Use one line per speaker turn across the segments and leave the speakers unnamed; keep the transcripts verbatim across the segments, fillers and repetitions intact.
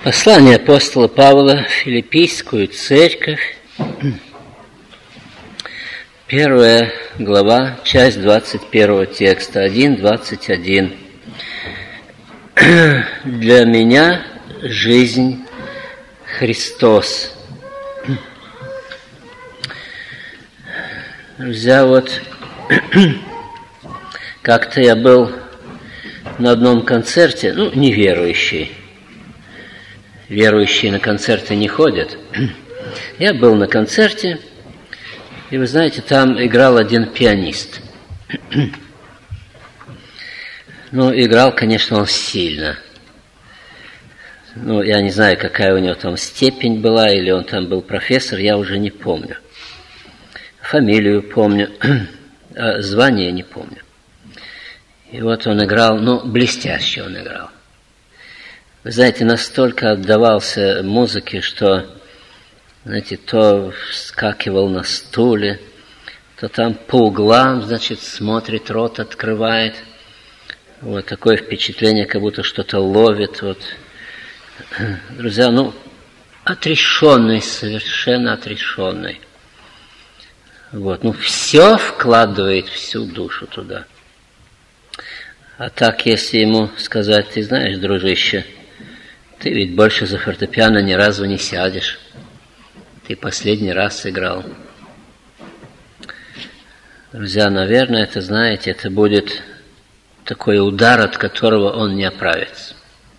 Послание апостола Павла в Филиппийскую церковь, первая глава, часть двадцать первого текста, один двадцать один. Для меня жизнь Христос. Друзья, вот как-то я был на одном концерте, ну, неверующий. Верующие на концерты не ходят. Я был на концерте, и вы знаете, там играл один пианист. Ну, играл, конечно, он сильно. Ну, я не знаю, какая у него там степень была, или он там был профессор, я уже не помню. Фамилию помню, а звание не помню. И вот он играл, ну, блестяще он играл. Вы знаете, настолько отдавался музыке, что, знаете, то вскакивал на стуле, то там по углам, значит, смотрит, рот открывает. Вот такое впечатление, как будто что-то ловит. Вот. Друзья, ну, отрешенный, совершенно отрешенный. Вот, ну, все вкладывает всю душу туда. А так, если ему сказать, ты знаешь, дружище, ты ведь больше за фортепиано ни разу не сядешь. Ты последний раз сыграл. Друзья, наверное, это, знаете, это будет такой удар, от которого он не оправится.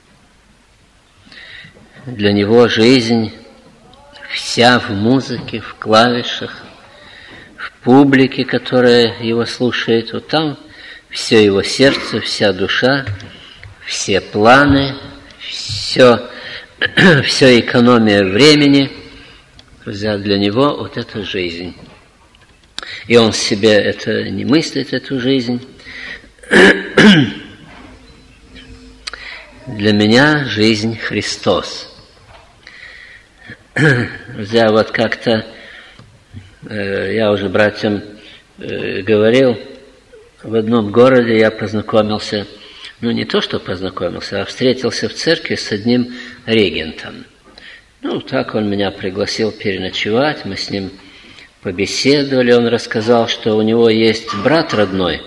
Для него жизнь вся в музыке, в клавишах, в публике, которая его слушает. Вот там все его сердце, вся душа, все планы, все, все экономия времени. Друзья, для него вот это жизнь. И он себе это не мыслит, эту жизнь. Для меня жизнь Христос. Друзья, вот как-то э, я уже братьям э, говорил, в одном городе я познакомился, ну не то, что познакомился, а встретился в церкви с одним регентом. Ну, так он меня пригласил переночевать, мы с ним побеседовали, он рассказал, что у него есть брат родной.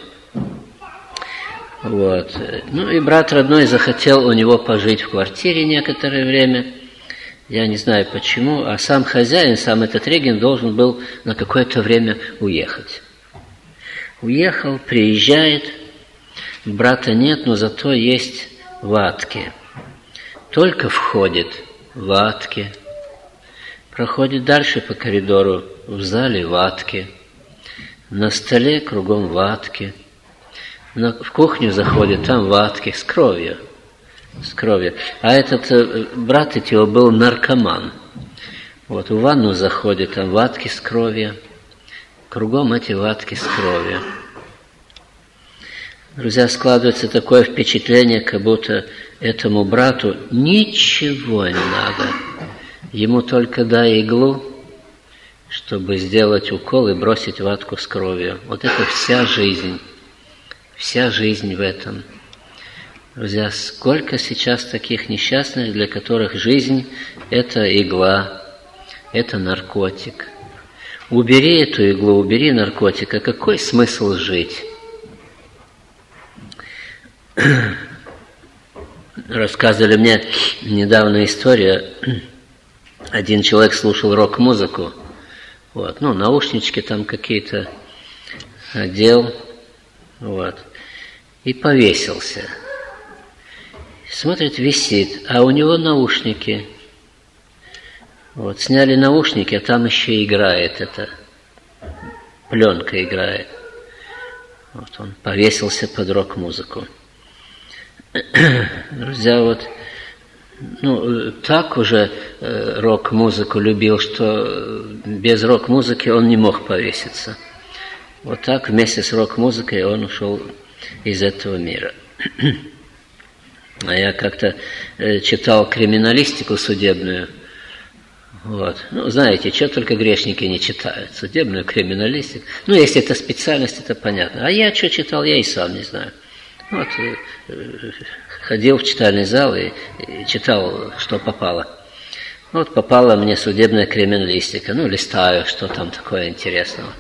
Вот. Ну и брат родной захотел у него пожить в квартире некоторое время. Я не знаю почему, а сам хозяин, сам этот регент должен был на какое-то время уехать. Уехал, приезжает, брата нет, но зато есть ватки. Только входит ватки, проходит дальше по коридору, в зале ватки, на столе кругом ватки, в кухню заходит, там ватки с кровью, с кровью. А этот брат его был наркоман. Вот в ванну заходит, там ватки с кровью. Кругом эти ватки с кровью. Друзья, складывается такое впечатление, как будто этому брату ничего не надо. Ему только дай иглу, чтобы сделать укол и бросить ватку с кровью. Вот это вся жизнь. Вся жизнь в этом. Друзья, сколько сейчас таких несчастных, для которых жизнь – это игла, это наркотик. Убери эту иглу, убери наркотик, а какой смысл жить? Рассказывали мне недавно историю. Один человек слушал рок-музыку, вот, ну, наушнички там какие-то одел, вот, и повесился. Смотрит, висит, а у него наушники. Вот, сняли наушники, а там еще играет это, пленка играет. Вот он повесился под рок-музыку. Друзья, вот, ну, так уже э, рок-музыку любил, что без рок-музыки он не мог повеситься. Вот так вместе с рок-музыкой он ушел из этого мира. А я как-то э, читал криминалистику судебную. Вот. Ну, знаете, что только грешники не читают. Судебную криминалистику. Ну, если это специальность, это понятно. А я что читал, я и сам не знаю. Вот, ходил в читальный зал и, и читал, что попало. Вот попала мне судебная криминалистика. Ну, листаю, что там такое интересного.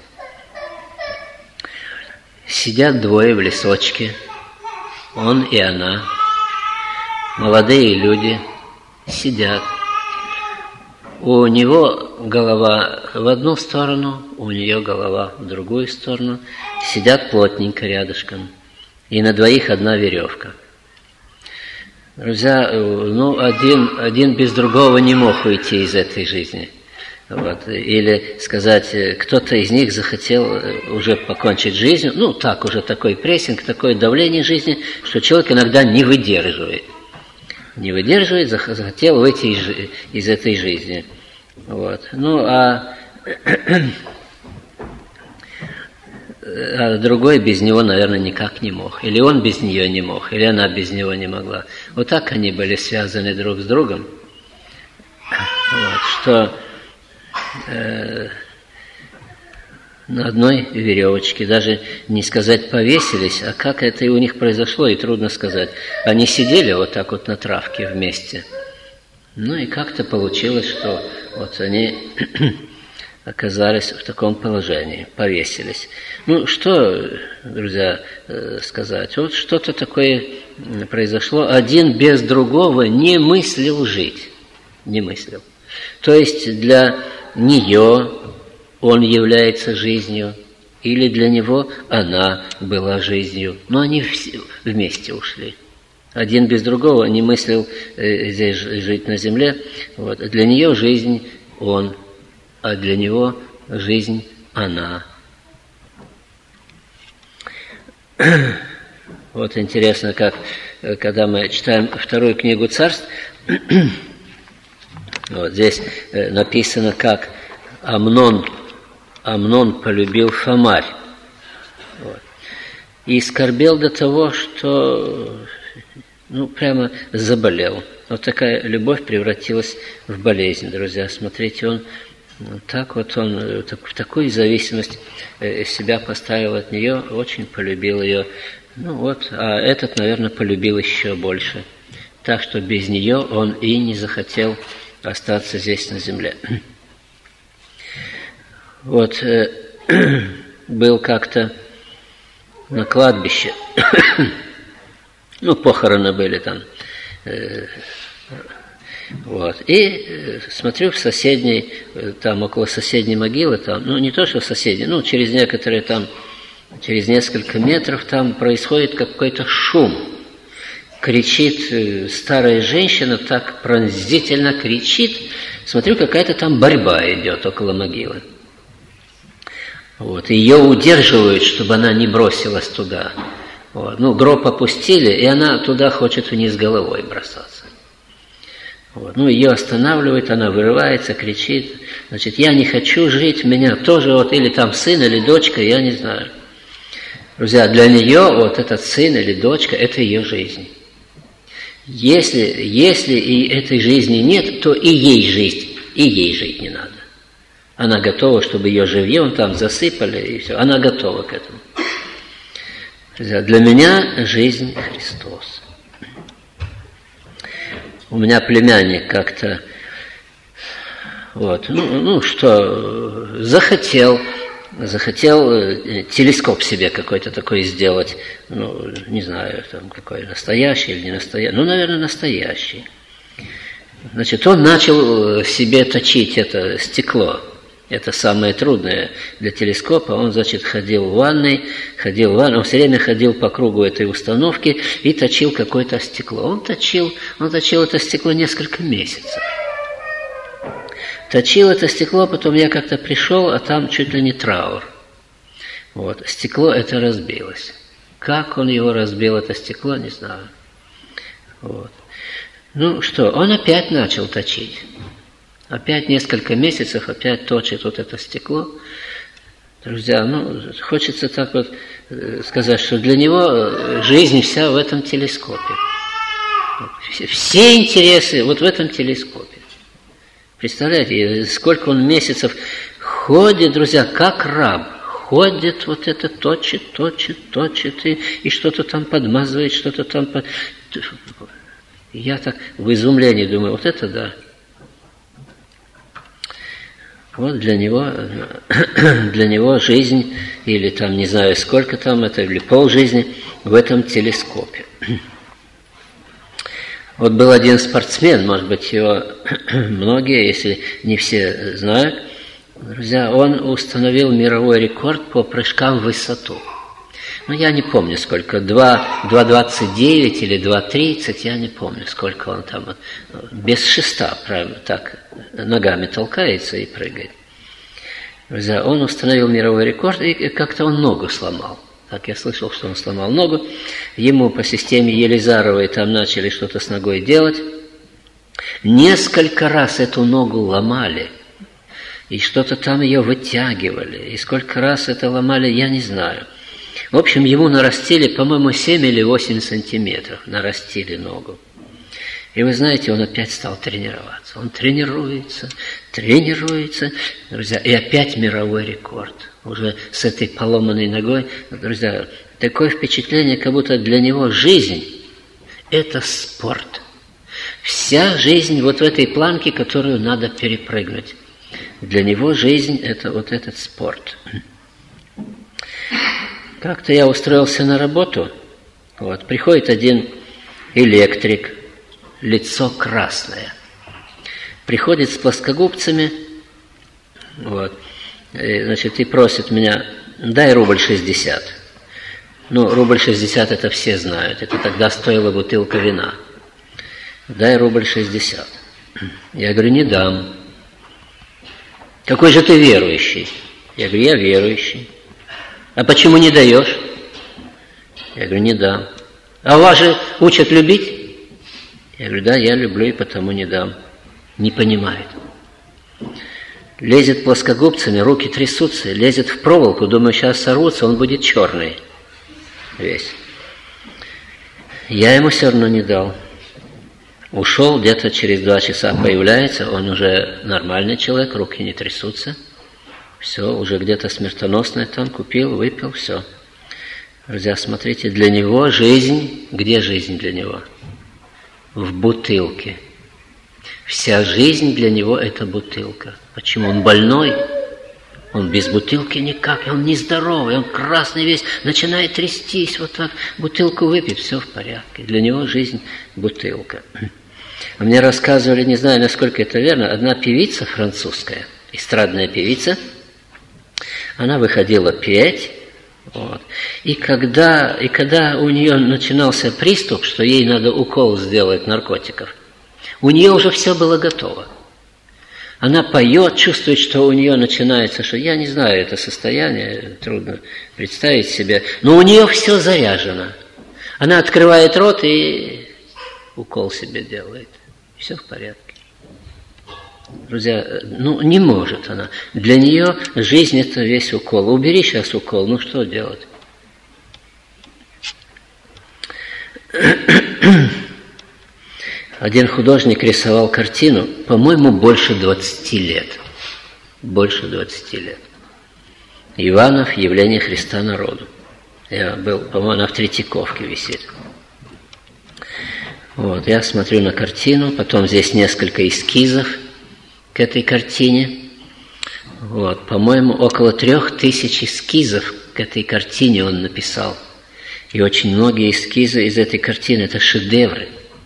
Сидят двое в лесочке, он и она. Молодые люди сидят. У него голова в одну сторону, у нее голова в другую сторону. Сидят плотненько рядышком. И на двоих одна веревка. Друзья, ну, один, один без другого не мог уйти из этой жизни. Вот. Или сказать, кто-то из них захотел уже покончить жизнь. Ну, так, уже такой прессинг, такое давление жизни, что человек иногда не выдерживает. Не выдерживает, захотел выйти из, из этой жизни. Вот. Ну, а, а другой без него, наверное, никак не мог. Или он без нее не мог, или она без него не могла. Вот так они были связаны друг с другом. Вот, что э, на одной веревочке, даже не сказать повесились, а как это и у них произошло, и трудно сказать. Они сидели вот так вот на травке вместе. Ну и как-то получилось, что вот они оказались в таком положении, повесились. Ну, что, друзья, сказать? Вот что-то такое произошло. Один без другого не мыслил жить. Не мыслил. То есть для нее он является жизнью, или для него она была жизнью. Но они вместе ушли. Один без другого не мыслил э, здесь жить на земле. Вот. Для нее жизнь он, а для него жизнь она. Вот интересно, как когда мы читаем вторую книгу Царств, вот здесь написано, как Амнон, Амнон полюбил Фомарь. Вот. И скорбел до того, что ну, прямо заболел. Вот такая любовь превратилась в болезнь, друзья. Смотрите, он так вот, он в такую зависимость себя поставил от нее, очень полюбил ее. Ну вот, а этот, наверное, полюбил еще больше. Так что без нее он и не захотел остаться здесь на земле. Вот, э, был как-то на кладбище. Ну, похороны были там. Э, вот. И э, смотрю в соседней, э, там около соседней могилы, там, ну, не то, что в соседней, ну, через некоторые там, через несколько метров там происходит какой-то шум. Кричит э, старая женщина, так пронзительно кричит. Смотрю, какая-то там борьба идет около могилы. Вот. Ее удерживают, чтобы она не бросилась туда. Вот. Ну, гроб опустили, и она туда хочет вниз головой бросаться. Вот. Ну, ее останавливают, она вырывается, кричит. Значит, я не хочу жить, меня тоже вот, или там сын, или дочка, я не знаю. Друзья, для нее вот этот сын или дочка – это ее жизнь. Если, если и этой жизни нет, то и ей жизнь, и ей жить не надо. Она готова, чтобы ее живьем там засыпали, и все. Она готова к этому. Друзья, для меня жизнь Христос. У меня племянник как-то, вот, ну, ну что, захотел, захотел телескоп себе какой-то такой сделать, ну, не знаю, там какой, настоящий или не настоящий, ну, наверное, настоящий. Значит, он начал себе точить это стекло. Это самое трудное для телескопа. Он, значит, ходил в ванной, ходил в ванной, он все время ходил по кругу этой установки и точил какое-то стекло. Он точил, он точил это стекло несколько месяцев. Точил это стекло, потом я как-то пришел, а там чуть ли не траур. Вот, стекло это разбилось. Как он его разбил, это стекло, не знаю. Вот. Ну что, он опять начал точить. Опять несколько месяцев, опять точит вот это стекло. Друзья, ну, хочется так вот сказать, что для него жизнь вся в этом телескопе. Все, все интересы вот в этом телескопе. Представляете, сколько он месяцев ходит, друзья, как раб. Ходит, вот это точит, точит, точит, и, и что-то там подмазывает, что-то там... Под... Я так в изумлении думаю, вот это да. Вот для него, для него жизнь, или там не знаю сколько там это, или полжизни в этом телескопе. Вот был один спортсмен, может быть, его многие, если не все знают, друзья, он установил мировой рекорд по прыжкам в высоту. Ну, я не помню сколько, два двадцать девять или два тридцать, я не помню, сколько он там, без шеста, правильно, так, ногами толкается и прыгает. Друзья, он установил мировой рекорд, и как-то он ногу сломал. Так, я слышал, что он сломал ногу. Ему по системе Елизаровой там начали что-то с ногой делать. Несколько раз эту ногу ломали. И что-то там ее вытягивали. И сколько раз это ломали, я не знаю. В общем, ему нарастили, по-моему, семь или восемь сантиметров. Нарастили ногу. И вы знаете, он опять стал тренироваться. Он тренируется, тренируется, друзья, и опять мировой рекорд. Уже с этой поломанной ногой, друзья, такое впечатление, как будто для него жизнь – это спорт. Вся жизнь вот в этой планке, которую надо перепрыгнуть. Для него жизнь – это вот этот спорт. Как-то я устроился на работу, вот, приходит один электрик, лицо красное. Приходит с плоскогубцами, вот, и, значит, и просит меня, дай рубль шестьдесят. Ну, рубль шестьдесят это все знают, это тогда стоила бутылка вина. Дай рубль шестьдесят. Я говорю, не дам. Какой же ты верующий? Я говорю, я верующий. А почему не даешь? Я говорю, не дам. А вас же учат любить? Я говорю, да, я люблю и потому не дам. Не понимает. Лезет плоскогубцами, руки трясутся, лезет в проволоку, думаю, сейчас сорвутся, он будет черный весь. Я ему все равно не дал. Ушел, где-то через два часа появляется, он уже нормальный человек, руки не трясутся. Все, уже где-то смертоносное там, купил, выпил, все. Друзья, смотрите, для него жизнь, где жизнь для него? В бутылке. Вся жизнь для него это бутылка. Почему? Он больной, он без бутылки никак, он нездоровый, он красный весь, начинает трястись, вот так, бутылку выпить, все в порядке. Для него жизнь бутылка. Мне рассказывали, не знаю, насколько это верно, одна певица французская, эстрадная певица, она выходила петь, вот, и, когда, и когда у нее начинался приступ, что ей надо укол сделать наркотиков, у нее уже все было готово. Она поет, чувствует, что у нее начинается, что я не знаю, это состояние, трудно представить себе, но у нее все заряжено. Она открывает рот и укол себе делает. Все в порядке. Друзья, ну не может она. Для нее жизнь это весь укол. Убери сейчас укол, ну что делать? Один художник рисовал картину, по-моему, больше двадцати лет. Больше двадцати лет. Иванов, явление Христа народу. Я был, по-моему, она в Третьяковке висит. Вот, я смотрю на картину, потом здесь несколько эскизов к этой картине. Вот, по-моему, около трех тысяч эскизов к этой картине он написал. И очень многие эскизы из этой картины – это шедевры.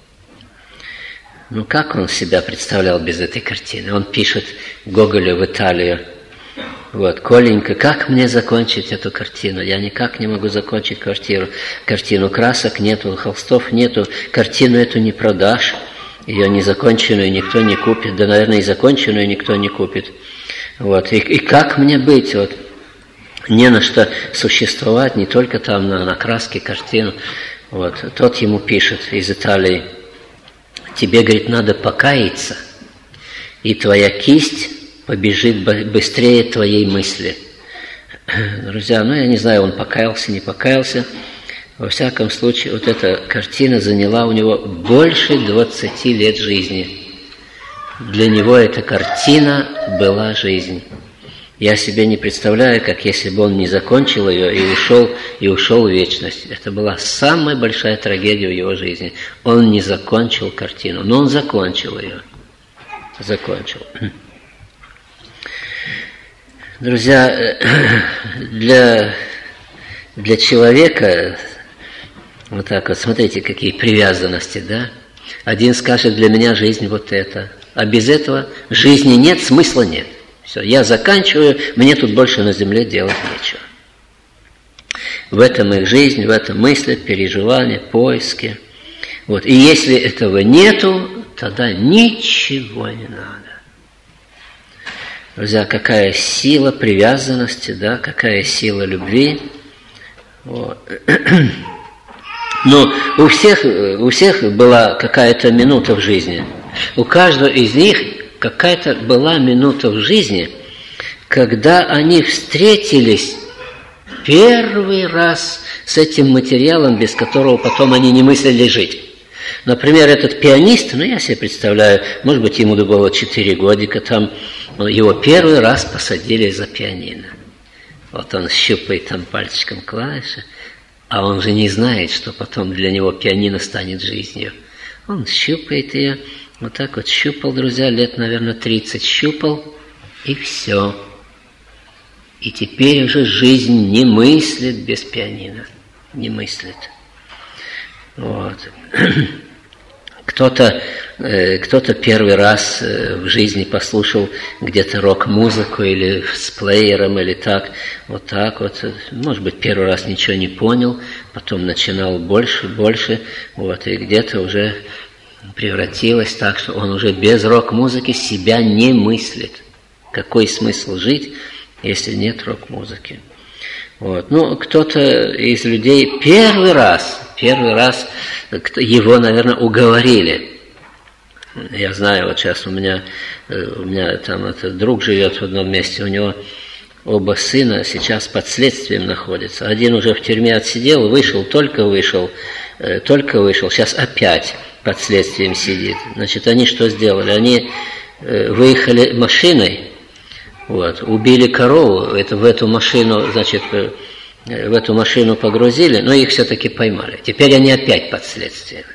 Ну, как он себя представлял без этой картины? Он пишет Гоголю в Италию. Вот, Коленька, как мне закончить эту картину? Я никак не могу закончить квартиру. Картину красок нету, холстов нету, картину эту не продашь. Ее незаконченную никто не купит. Да, наверное, и законченную никто не купит. Вот, и, и как мне быть? Вот, не на что существовать, не только там на, на краске картину. Вот, тот ему пишет из Италии. Тебе, говорит, надо покаяться, и твоя кисть побежит быстрее твоей мысли. Друзья, ну я не знаю, он покаялся, не покаялся. Во всяком случае, вот эта картина заняла у него больше двадцати лет жизни. Для него эта картина была жизнь. Я себе не представляю, как если бы он не закончил ее и ушел, и ушел в вечность. Это была самая большая трагедия в его жизни. Он не закончил картину, но он закончил ее. Закончил. Друзья, для, для человека, вот так вот, смотрите, какие привязанности, да? Один скажет, для меня жизнь вот это, а без этого жизни нет, смысла нет. Все, я заканчиваю, мне тут больше на земле делать нечего. В этом их жизнь, в этом мысли, переживания, поиски. Вот. И если этого нету, тогда ничего не надо. Друзья, какая сила привязанности, да, какая сила любви. Вот. Но у всех, у всех была какая-то минута в жизни. У каждого из них какая-то была минута в жизни, когда они встретились первый раз с этим материалом, без которого потом они не мыслили жить. Например, этот пианист, ну, я себе представляю, может быть, ему было четыре годика, там его первый раз посадили за пианино. Вот он щупает там пальчиком клавиши, а он же не знает, что потом для него пианино станет жизнью. Он щупает ее, вот так вот щупал, друзья, лет, наверное, тридцать щупал, и все. И теперь уже жизнь не мыслит без пианино, не мыслит. Вот. Кто-то, э, кто-то первый раз э, в жизни послушал где-то рок-музыку или с плеером, или так, вот так вот. Может быть, первый раз ничего не понял, потом начинал больше, больше, вот, и где-то уже превратилось так, что он уже без рок-музыки себя не мыслит. Какой смысл жить, если нет рок-музыки? Вот. Ну, кто-то из людей первый раз, первый раз его, наверное, уговорили. Я знаю, вот сейчас у меня, у меня там этот друг живет в одном месте, у него оба сына сейчас под следствием находятся. Один уже в тюрьме отсидел, вышел, только вышел, только вышел, сейчас опять под следствием сидит. Значит, они что сделали? Они выехали машиной, вот, убили корову, это в эту машину, значит, в эту машину погрузили, но их все-таки поймали. Теперь они опять под следствием.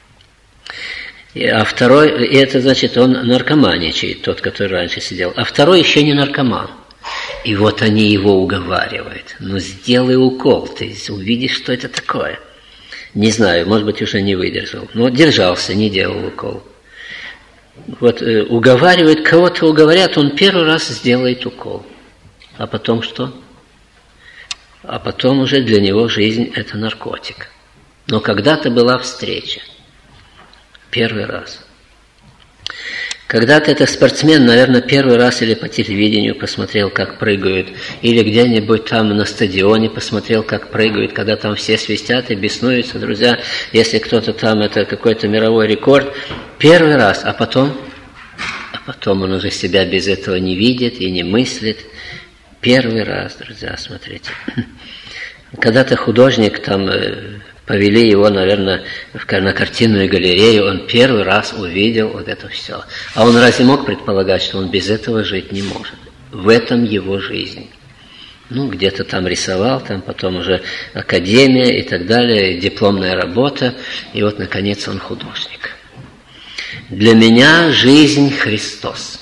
А второй, и это значит, он наркоманичает, тот, который раньше сидел. А второй еще не наркоман. И вот они его уговаривают. Ну, сделай укол, ты увидишь, что это такое. Не знаю, может быть, уже не выдержал. Но держался, не делал укол. Вот э, уговаривают, кого-то уговорят, он первый раз сделает укол. А потом что? А потом уже для него жизнь – это наркотик. Но когда-то была встреча. Первый раз. Когда-то этот спортсмен, наверное, первый раз или по телевидению посмотрел, как прыгают, или где-нибудь там на стадионе посмотрел, как прыгают, когда там все свистят и беснуются, друзья, если кто-то там, это какой-то мировой рекорд. Первый раз, а потом, а потом он уже себя без этого не видит и не мыслит. Первый раз, друзья, смотрите. Когда-то художник там... Повели его, наверное, на картинную галерею, он первый раз увидел вот это все. А он разве мог предполагать, что он без этого жить не может? В этом его жизнь. Ну, где-то там рисовал, там потом уже академия и так далее, дипломная работа, и вот, наконец, он художник. Для меня жизнь Христос.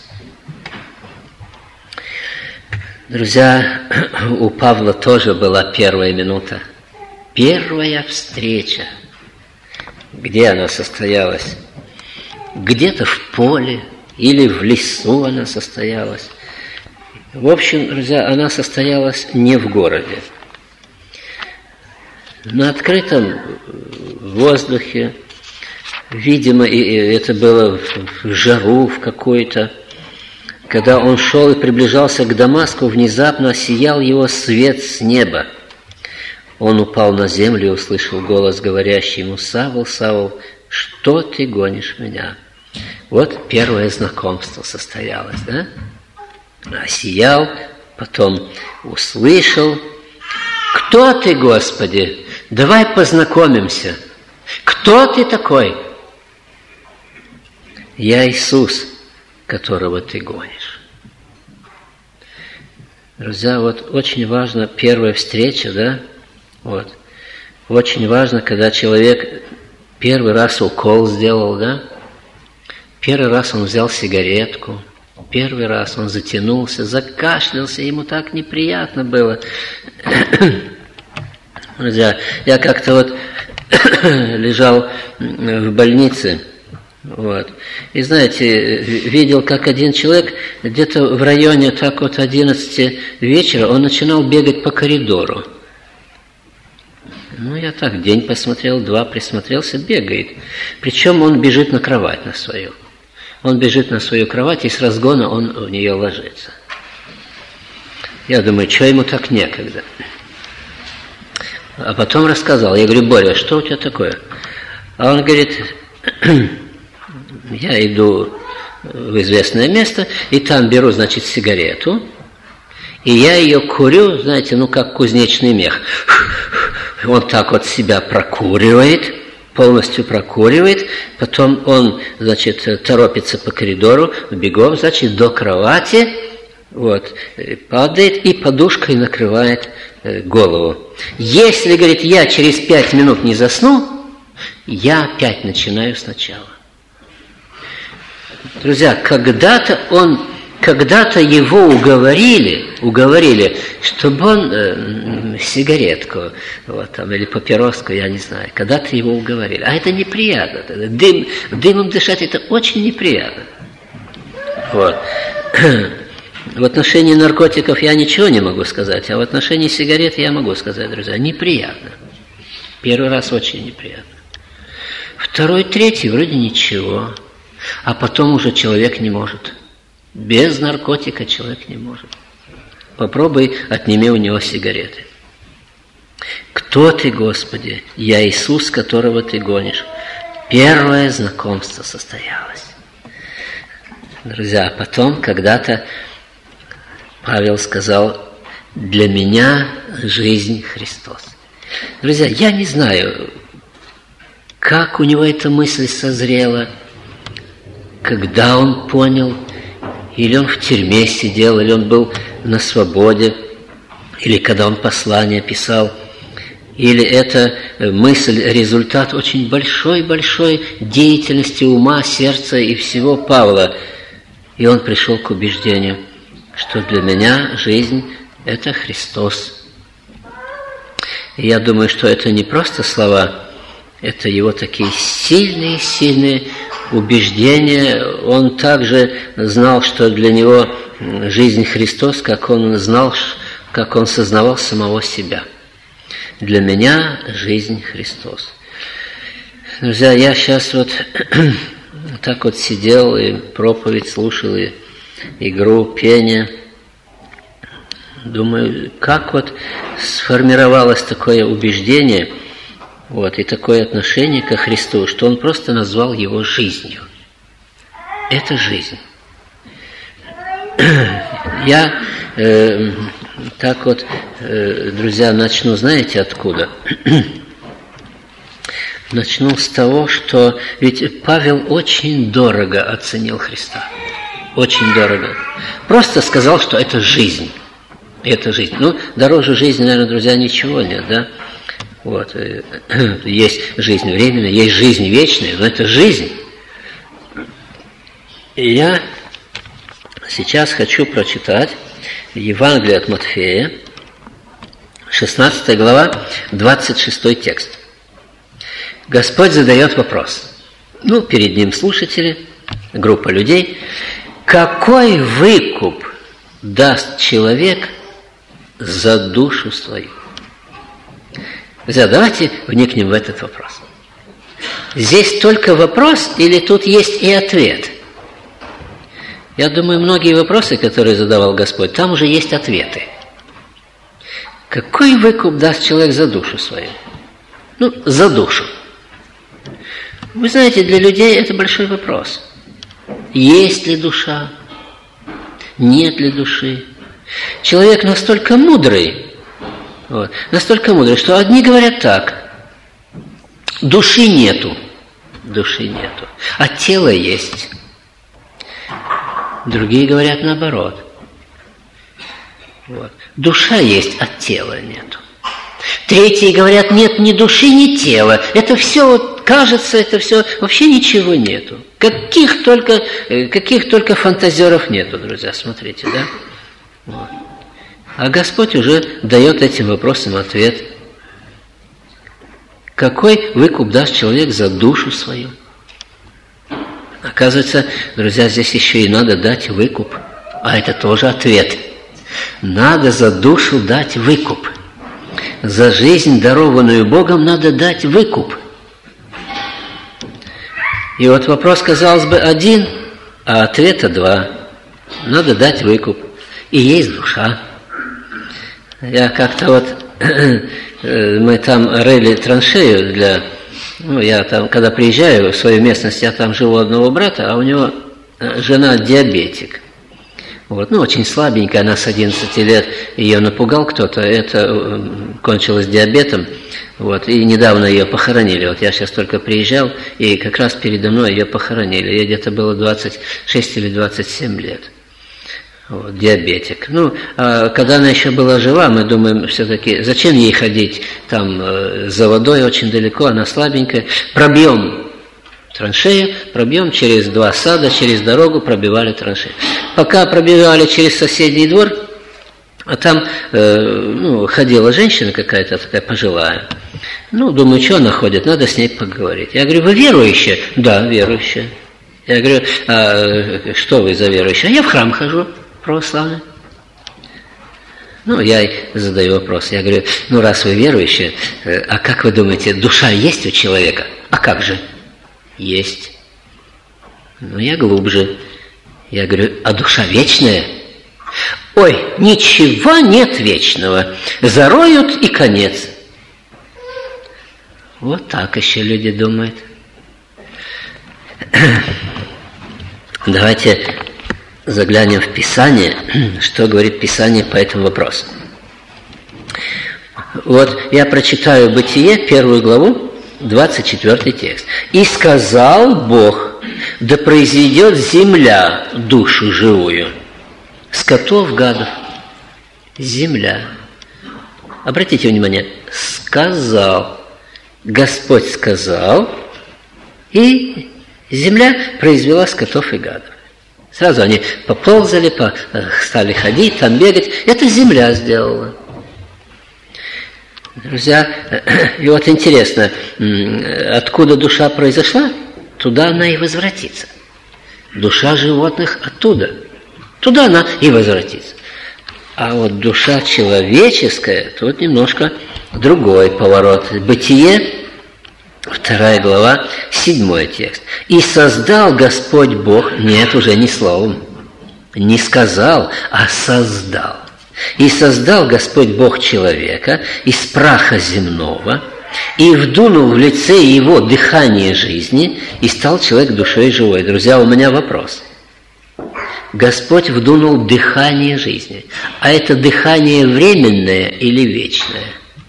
Друзья, у Павла тоже была первая минута. Первая встреча. Где она состоялась? Где-то в поле или в лесу она состоялась. В общем, друзья, она состоялась не в городе. На открытом воздухе, видимо, и это было в жару в какой-то. Когда он шел и приближался к Дамаску, внезапно сиял его свет с неба. Он упал на землю и услышал голос, говорящий ему: «Савл, Савл, что ты гонишь меня?» Вот первое знакомство состоялось, да? Осиял, потом услышал: «Кто ты, Господи? Давай познакомимся. Кто ты такой?» «Я Иисус, которого ты гонишь». Друзья, вот очень важно первая встреча, да? Вот. Очень важно, когда человек первый раз укол сделал, да? Первый раз он взял сигаретку, первый раз он затянулся, закашлялся, ему так неприятно было. Друзья, я как-то вот лежал в больнице, вот, и знаете, видел, как один человек где-то в районе так вот одиннадцати вечера, он начинал бегать по коридору. Ну, я так день посмотрел, два присмотрелся, бегает. Причем он бежит на кровать на свою. Он бежит на свою кровать, и с разгона он в нее ложится. Я думаю, что ему так некогда? А потом рассказал. Я говорю: Боря, что у тебя такое? А он говорит: я иду в известное место, и там беру, значит, сигарету, и я ее курю, знаете, ну, как кузнечный мех. Он так вот себя прокуривает, полностью прокуривает, потом он, значит, торопится по коридору, бегом, значит, до кровати, вот, падает и подушкой накрывает голову. Если, говорит, я через пять минут не засну, я опять начинаю сначала. Друзья, когда-то он, когда-то его уговорили, уговорили, чтобы он э, сигаретку, вот, там, или папироску, я не знаю, когда-то его уговорили. А это неприятно. Дым, дымом дышать это очень неприятно. Вот. В отношении наркотиков я ничего не могу сказать, а в отношении сигарет я могу сказать, друзья, неприятно. Первый раз очень неприятно. Второй, третий вроде ничего, а потом уже человек не может. Без наркотика человек не может. Попробуй, отними у него сигареты. Кто ты, Господи? Я Иисус, которого ты гонишь. Первое знакомство состоялось. Друзья, потом когда-то Павел сказал: для меня жизнь Христос. Друзья, я не знаю, как у него эта мысль созрела, когда он понял, или он в тюрьме сидел, или он был на свободе, или когда он послание писал, или эта мысль результат очень большой-большой деятельности ума, сердца и всего Павла. И он пришел к убеждению, что для меня жизнь – это Христос. И я думаю, что это не просто слова, это его такие сильные-сильные убеждения. Он также знал, что для него жизнь Христос, как он знал, как он сознавал самого себя. Для меня жизнь Христос. Друзья, я сейчас вот так вот сидел и проповедь слушал, и игру, пение. Думаю, как вот сформировалось такое убеждение, вот, и такое отношение ко Христу, что он просто назвал его жизнью. Это жизнь. Я э, так вот, э, друзья, начну, знаете, откуда? Начну с того, что ведь Павел очень дорого оценил Христа. Очень дорого. Просто сказал, что это жизнь. Это жизнь. Ну, дороже жизни, наверное, друзья, ничего нет, да? Вот. Есть жизнь временная, есть жизнь вечная, но это жизнь. И я сейчас хочу прочитать Евангелие от Матфея, шестнадцатая глава, двадцать шестой текст. Господь задает вопрос. Ну, перед ним слушатели, группа людей. Какой выкуп даст человек за душу свою? Друзья, давайте вникнем в этот вопрос. Здесь только вопрос или тут есть и ответ? Я думаю, многие вопросы, которые задавал Господь, там уже есть ответы. Какой выкуп даст человек за душу свою? Ну, за душу. Вы знаете, для людей это большой вопрос. Есть ли душа? Нет ли души? Человек настолько мудрый, вот, настолько мудрый, что одни говорят так: души нету, души нету, а тело есть. Другие говорят наоборот. Вот. Душа есть, а тела нету. Третьи говорят, нет ни души, ни тела. Это все, вот, кажется, это все, вообще ничего нету. Каких только, каких только фантазеров нету, друзья, смотрите, да? Вот. А Господь уже дает этим вопросам ответ. Какой выкуп даст человек за душу свою? Оказывается, друзья, здесь еще и надо дать выкуп. А это тоже ответ. Надо за душу дать выкуп. За жизнь, дарованную Богом, надо дать выкуп. И вот вопрос, казалось бы, один, а ответа два. Надо дать выкуп. И есть душа. Я как-то вот, мы там рыли траншею для, ну, я там, когда приезжаю в свою местность, я там живу у одного брата, а у него жена диабетик. Вот, ну, очень слабенькая, она с одиннадцати лет, ее напугал кто-то, это кончилось диабетом, вот, и недавно ее похоронили. Вот я сейчас только приезжал, и как раз передо мной ее похоронили. Ей где-то было двадцать шесть или двадцать семь лет. Вот, диабетик. Ну, а когда она еще была жива, мы думаем, все-таки, зачем ей ходить там э, за водой очень далеко, она слабенькая. Пробьем траншею, пробьем через два сада, через дорогу пробивали траншею. Пока пробивали через соседний двор, а там э, ну, ходила женщина какая-то такая пожилая. Ну, думаю, что она ходит, надо с ней поговорить. Я говорю, вы верующая? Да, верующая. Я говорю, а что вы за верующая? А я в храм хожу, православный. Ну, я ей задаю вопрос. Я говорю, ну, раз вы верующие, а как вы думаете, душа есть у человека? А как же? Есть. Ну, я глубже. Я говорю, а душа вечная? Ой, ничего нет вечного. Зароют и конец. Вот так еще люди думают. Давайте заглянем в Писание, что говорит Писание по этому вопросу. Вот я прочитаю Бытие, первую главу, двадцать четвёртый текст. «И сказал Бог, да произведет земля душу живую, скотов, гадов». Земля. Обратите внимание, сказал. Господь сказал, и земля произвела скотов и гадов. Сразу они поползали, по, стали ходить, там бегать. Это земля сделала. Друзья, и вот интересно, откуда душа произошла, туда она и возвратится. Душа животных оттуда. Туда она и возвратится. А вот душа человеческая, тут немножко другой поворот. Бытие, вторая глава, седьмой текст. «И создал Господь Бог», нет, уже не словом, не сказал, а создал. «И создал Господь Бог человека из праха земного, и вдунул в лице его дыхание жизни, и стал человек душой живой». Друзья, у меня вопрос. Господь вдунул дыхание жизни. А это дыхание временное или вечное?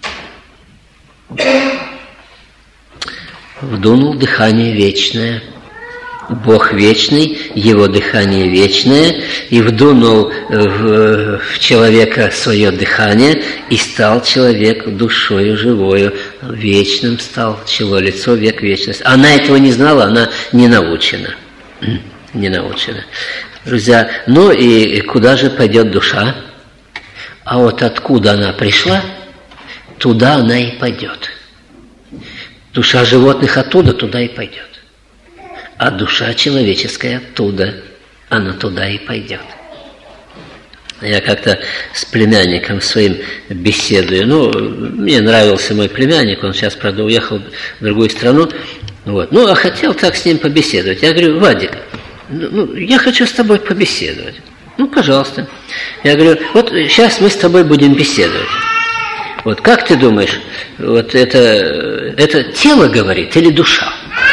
Вдунул дыхание вечное. Бог вечный, его дыхание вечное, и вдунул в, в человека свое дыхание, и стал человек душою живою. Вечным стал, чело, лицо, век, вечность. Она этого не знала, она не научена. Не научена. Друзья, ну и куда же пойдет душа? А вот откуда она пришла, туда она и пойдет. Душа животных оттуда, туда и пойдет. А душа человеческая оттуда, она туда и пойдет. Я как-то с племянником своим беседую. Ну, мне нравился мой племянник, он сейчас, правда, уехал в другую страну. Вот. Ну, а хотел так с ним побеседовать. Я говорю, Вадик, ну, я хочу с тобой побеседовать. Ну, пожалуйста. Я говорю, вот сейчас мы с тобой будем беседовать. Вот как ты думаешь, вот это, это тело говорит или душа?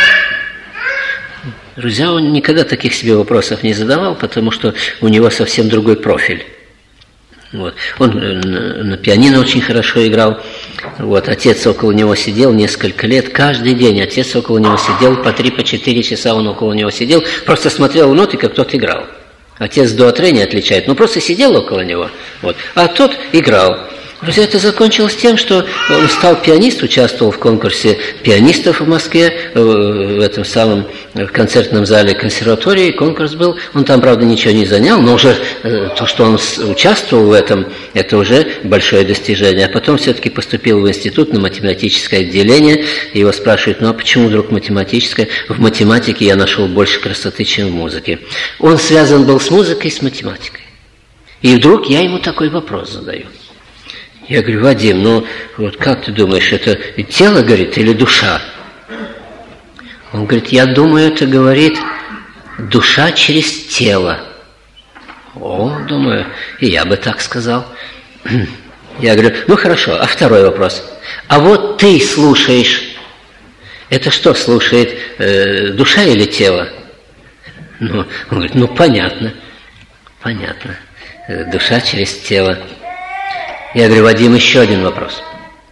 Друзья, он никогда таких себе вопросов не задавал, потому что у него совсем другой профиль. Вот. Он на, на пианино очень хорошо играл. Вот. Отец около него сидел несколько лет. Каждый день отец около него сидел, по три, по четыре часа он около него сидел, просто смотрел в ноты, как тот играл. Отец до от ре не отличает, но просто сидел около него. Вот. А тот играл. Друзья, это закончилось тем, что он стал пианист, участвовал в конкурсе пианистов в Москве, в этом самом концертном зале консерватории. Конкурс был. Он там, правда, ничего не занял, но уже то, что он участвовал в этом, это уже большое достижение. А потом все-таки поступил в институт на математическое отделение. Его спрашивают, ну а почему вдруг математическое? В математике я нашел больше красоты, чем в музыке. Он связан был с музыкой, с математикой. И вдруг я ему такой вопрос задаю. Я говорю, Вадим, ну вот как ты думаешь, это тело, говорит, или душа? Он говорит, я думаю, это, говорит, душа через тело. О, думаю, и я бы так сказал. Я говорю, ну хорошо, а второй вопрос. А вот ты слушаешь, это что слушает, э, душа или тело? Ну, он говорит, ну понятно, понятно, душа через тело. Я говорю, Вадим, еще один вопрос.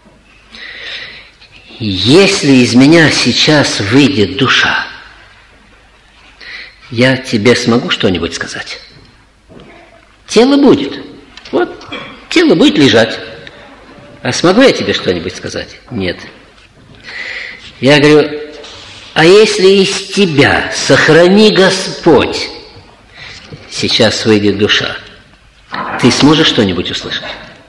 Если из меня сейчас выйдет душа, я тебе смогу что-нибудь сказать? Тело будет. Вот, тело будет лежать. А смогу я тебе что-нибудь сказать? Нет. Я говорю, а если из тебя, сохрани Господь, сейчас выйдет душа, ты сможешь что-нибудь услышать?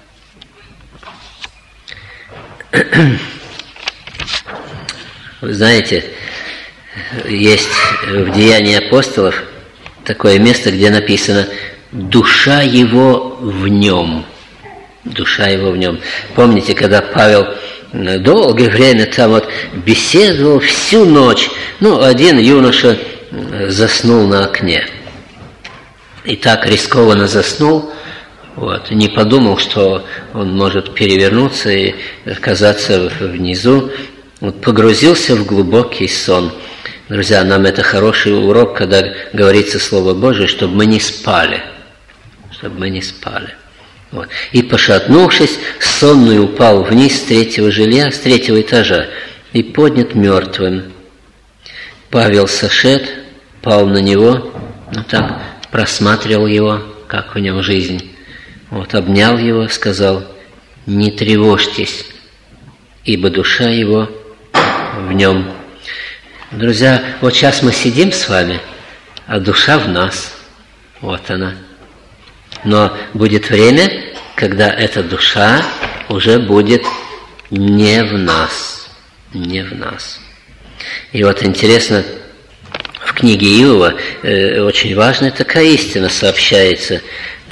Вы знаете, есть в Деянии апостолов такое место, где написано «душа его в нем». Душа его в нем. Помните, когда Павел долгое время там вот беседовал всю ночь, ну, один юноша заснул на окне. И так рискованно заснул, вот, не подумал, что он может перевернуться и оказаться внизу. Вот, погрузился в глубокий сон. Друзья, нам это хороший урок, когда говорится Слово Божие, чтобы мы не спали. Чтобы мы не спали. Вот. И, пошатнувшись, сонный упал вниз с третьего жилья, с третьего этажа, и поднят мертвым. Павел сошед, пал на него, ну так, просматривал его, как в нем жизнь. Вот, обнял его, сказал, не тревожьтесь, ибо душа его в нем. Друзья, вот сейчас мы сидим с вами, а душа в нас. Вот она. Но будет время, когда эта душа уже будет не в нас. Не в нас. И вот интересно, в книге Иова э, очень важная такая истина сообщается.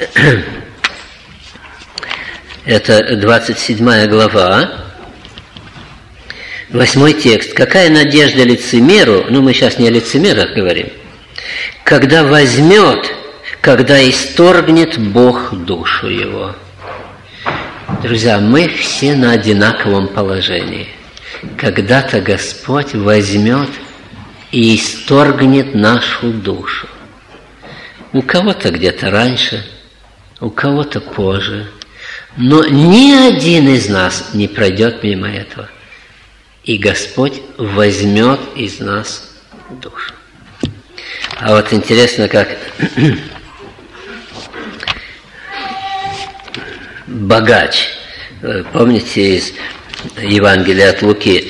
Это двадцать седьмая глава, восьмой текст. «Какая надежда лицемеру?» Ну, мы сейчас не о лицемерах говорим. «Когда возьмет, когда исторгнет Бог душу его». Друзья, мы все на одинаковом положении. Когда-то Господь возьмет и исторгнет нашу душу. У кого-то где-то раньше, у кого-то позже. Но ни один из нас не пройдет мимо этого. И Господь возьмет из нас душу. А вот интересно, как богач, помните из Евангелия от Луки,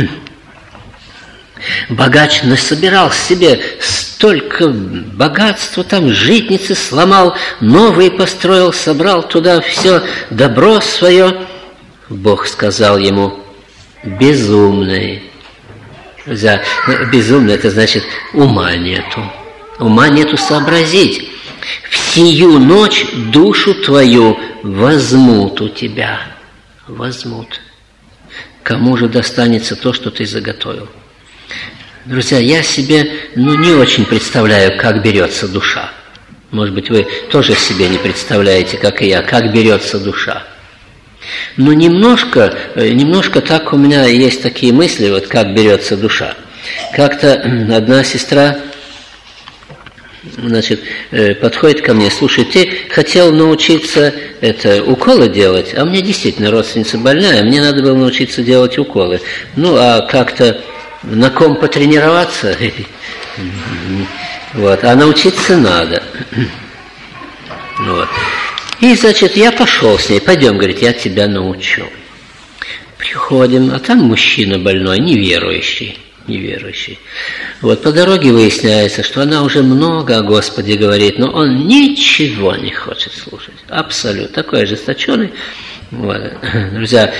богач насобирал себе столько богатства, там житницы сломал, новые построил, собрал туда все добро свое. Бог сказал ему, безумный. Друзья, безумный, это значит, ума нету. Ума нету сообразить. В сию ночь душу твою возьмут у тебя. Возьмут. Кому же достанется то, что ты заготовил? Друзья, я себе ну, не очень представляю, как берется душа. Может быть, вы тоже себе не представляете, как и я, как берется душа. Но немножко, немножко так у меня есть такие мысли, вот как берется душа. Как-то одна сестра, значит, подходит ко мне, слушай, ты хотел научиться это, уколы делать, а у меня действительно родственница больная, мне надо было научиться делать уколы. Ну, а как-то на ком потренироваться? Вот, а научиться надо. Вот. И, значит, я пошел с ней. Пойдем, говорит, я тебя научу. Приходим, а там мужчина больной, неверующий. Неверующий. Вот по дороге выясняется, что она уже много о Господе говорит, но он ничего не хочет слушать. Абсолютно. Такой ожесточенный. Вот. Друзья,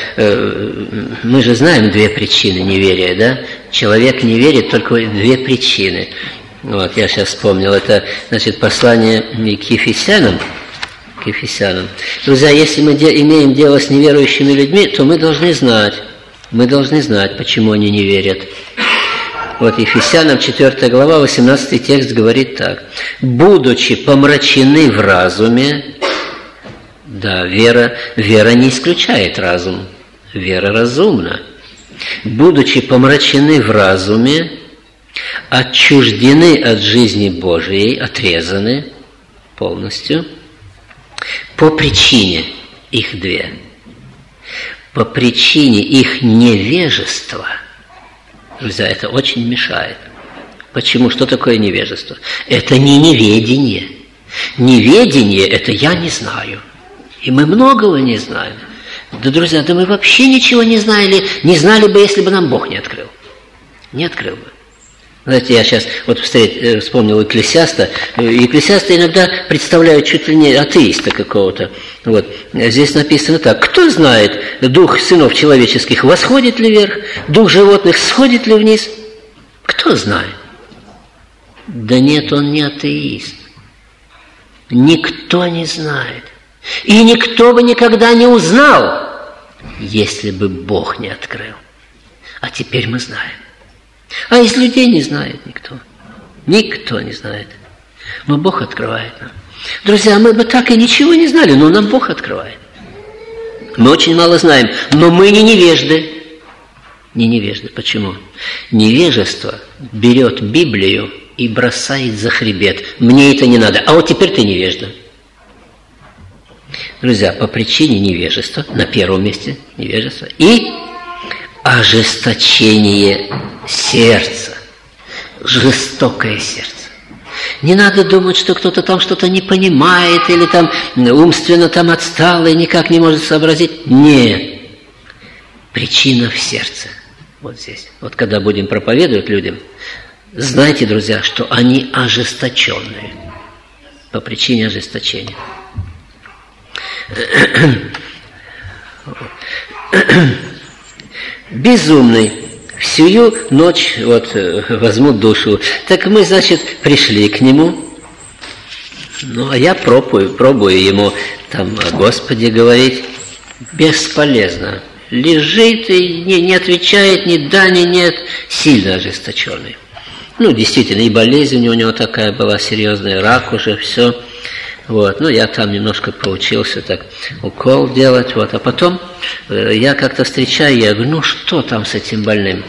мы же знаем две причины неверия, да? Человек не верит только две причины. Вот, я сейчас вспомнил. Это, значит, послание к Ефесянам. К Ефесянам. Друзья, если мы де- имеем дело с неверующими людьми, то мы должны знать, мы должны знать, почему они не верят. Вот Ефесянам четвёртая глава, восемнадцатый текст говорит так. «Будучи помрачены в разуме». Да, вера, вера не исключает разум. Вера разумна. «Будучи помрачены в разуме, отчуждены от жизни Божией, отрезаны полностью, по причине их две, по причине их невежества». Друзья, это очень мешает. Почему? Что такое невежество? Это не неведение. Неведение – это я не знаю. И мы многого не знаем. Да, друзья, да мы вообще ничего не знали, не знали бы, если бы нам Бог не открыл. Не открыл бы. Знаете, я сейчас вот вспомнил Экклесиаста. Экклесиасты иногда представляют чуть ли не атеиста какого-то. Вот. Здесь написано так. Кто знает, дух сынов человеческих восходит ли вверх, дух животных сходит ли вниз? Кто знает? Да нет, он не атеист. Никто не знает. И никто бы никогда не узнал, если бы Бог не открыл. А теперь мы знаем. А из людей не знает никто. Никто не знает. Но Бог открывает нам. Друзья, мы бы так и ничего не знали, но нам Бог открывает. Мы очень мало знаем, но мы не невежды. Не невежды. Почему? Невежество берет Библию и бросает за хребет. Мне это не надо. А вот теперь ты невежда. Друзья, по причине невежества, на первом месте невежество, и ожесточение сердца. Жестокое сердце. Не надо думать, что кто-то там что-то не понимает или там умственно там отстал и никак не может сообразить. Нет. Причина в сердце. Вот здесь. Вот когда будем проповедовать людям, знайте, друзья, что они ожесточенные. По причине ожесточения. Безумный. Всю ночь вот возьму душу. Так мы, значит, пришли к нему. Ну, а я пробую, пробую ему там о Господе говорить. Бесполезно. Лежит и не, не отвечает ни да, ни нет. Сильно ожесточенный. Ну, действительно, и болезнь у него такая была серьезная, рак уже, все. Вот, ну, я там немножко поучился так укол делать, вот, а потом э, я как-то встречаю, я говорю, ну, что там с этим больным?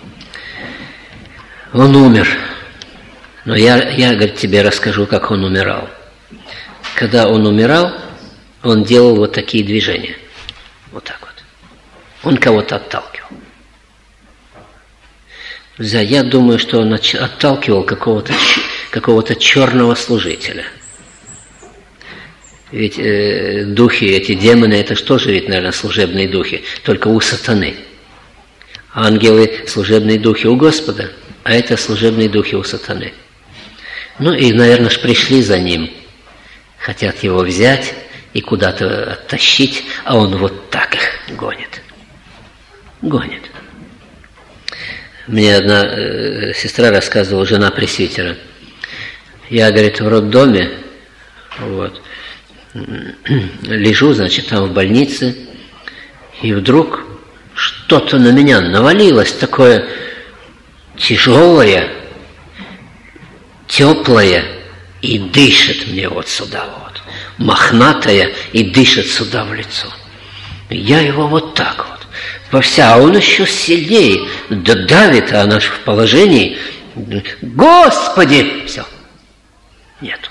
Он умер. Но я, я, говорит, тебе расскажу, как он умирал. Когда он умирал, он делал вот такие движения. Вот так вот. Он кого-то отталкивал. Я думаю, что он отталкивал какого-то, какого-то черного служителя. Ведь э, духи, эти демоны, это же тоже, ведь, наверное, служебные духи, только у сатаны. Ангелы – служебные духи у Господа, а это служебные духи у сатаны. Ну и, наверное, ж пришли за ним, хотят его взять и куда-то оттащить, а он вот так их гонит. Гонит. Мне одна э, сестра рассказывала, жена пресвитера. Я, говорит, в роддоме, вот, лежу, значит, там в больнице, и вдруг что-то на меня навалилось, такое тяжелое, теплое, и дышит мне вот сюда вот, мохнатое, и дышит сюда в лицо. Я его вот так вот, во вся, а он еще сильнее, да давит, а она же в положении, Господи, все, нету.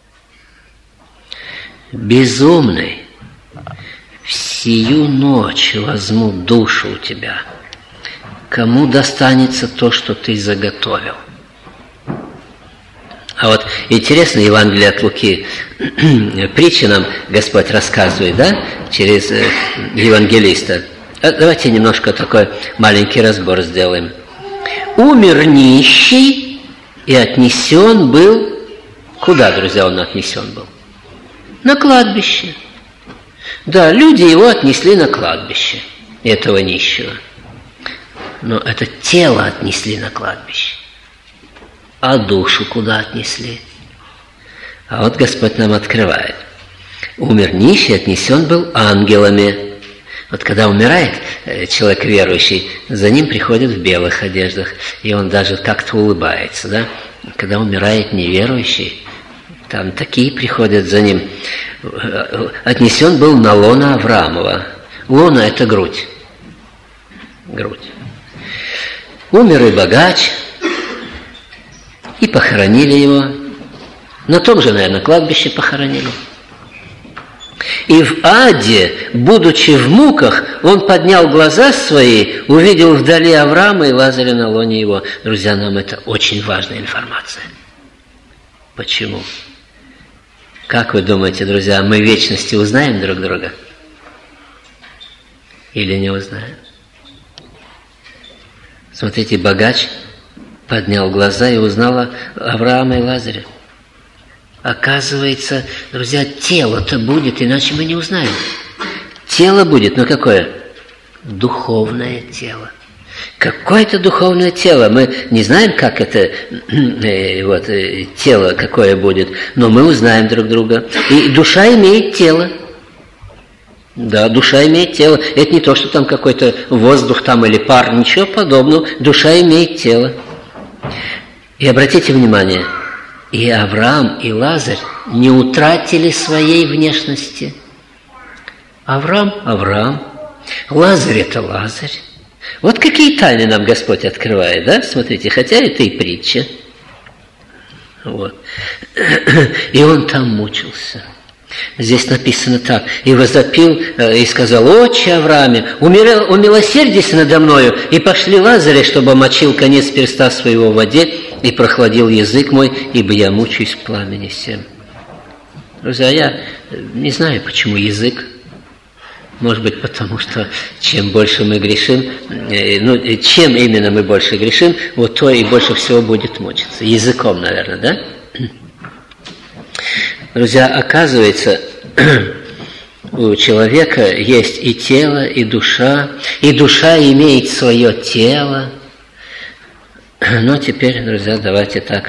Безумный, всю ночь возьму душу у тебя. Кому достанется то, что ты заготовил? А вот интересно, Евангелие от Луки, притчи нам Господь рассказывает, да, через евангелиста. Давайте немножко такой маленький разбор сделаем. Умер нищий и отнесен был... Куда, друзья, он отнесен был? На кладбище. Да, люди его отнесли на кладбище, этого нищего. Но это тело отнесли на кладбище. А душу куда отнесли? А вот Господь нам открывает. Умер нищий, отнесен был ангелами. Вот когда умирает человек верующий, за ним приходят в белых одеждах, и он даже как-то улыбается, да? Когда умирает неверующий, там такие приходят за ним. Отнесен был на лона Авраамова. Лона – это грудь. Грудь. Умер и богач, и похоронили его. На том же, наверное, кладбище похоронили. И в аде, будучи в муках, он поднял глаза свои, увидел вдали Авраама и Лазаря на лоне его. Друзья, нам это очень важная информация. Почему? Как вы думаете, друзья, мы в вечности узнаем друг друга? Или не узнаем? Смотрите, богач поднял глаза и узнал Авраама и Лазаря. Оказывается, друзья, тело-то будет, иначе мы не узнаем. Тело будет, но какое? Духовное тело. Какое-то духовное тело. Мы не знаем, как это э, вот, э, тело какое будет, но мы узнаем друг друга. И душа имеет тело. Да, душа имеет тело. Это не то, что там какой-то воздух там или пар, ничего подобного. Душа имеет тело. И обратите внимание, и Авраам, и Лазарь не утратили своей внешности. Авраам – Авраам, Лазарь – это Лазарь. Вот какие тайны нам Господь открывает, да? Смотрите, хотя это и притча. Вот. И он там мучился. Здесь написано так. И возопил, и сказал: «Отче Аврааме, умилосердись надо мною, и пошли Лазаря, чтобы омочил конец перста своего в воде, и прохладил язык мой, ибо я мучаюсь в пламени всем». Друзья, я не знаю, почему язык. Может быть, потому что чем больше мы грешим, ну, чем именно мы больше грешим, вот то и больше всего будет мучиться. Языком, наверное, да? Друзья, оказывается, у человека есть и тело, и душа, и душа имеет свое тело. Но теперь, друзья, давайте так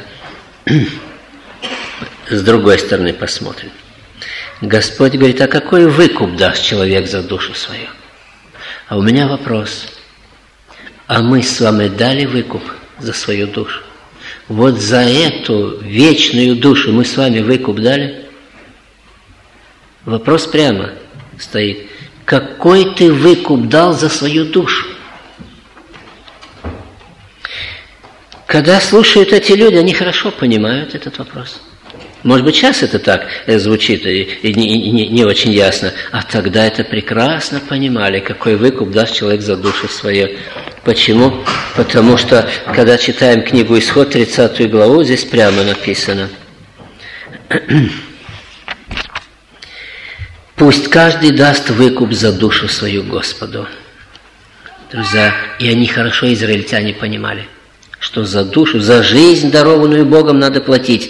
с другой стороны посмотрим. Господь говорит: а какой выкуп даст человек за душу свою? А у меня вопрос. А мы с вами дали выкуп за свою душу? Вот за эту вечную душу мы с вами выкуп дали? Вопрос прямо стоит. Какой ты выкуп дал за свою душу? Когда слушают эти люди, они хорошо понимают этот вопрос. Может быть, сейчас это так звучит и, и, и не, не очень ясно, а тогда это прекрасно понимали, какой выкуп даст человек за душу свою. Почему? Потому что, когда читаем книгу Исход, тридцатую главу, здесь прямо написано: «Пусть каждый даст выкуп за душу свою Господу». Друзья, и они хорошо, израильтяне, понимали, что за душу, за жизнь, дарованную Богом, надо платить.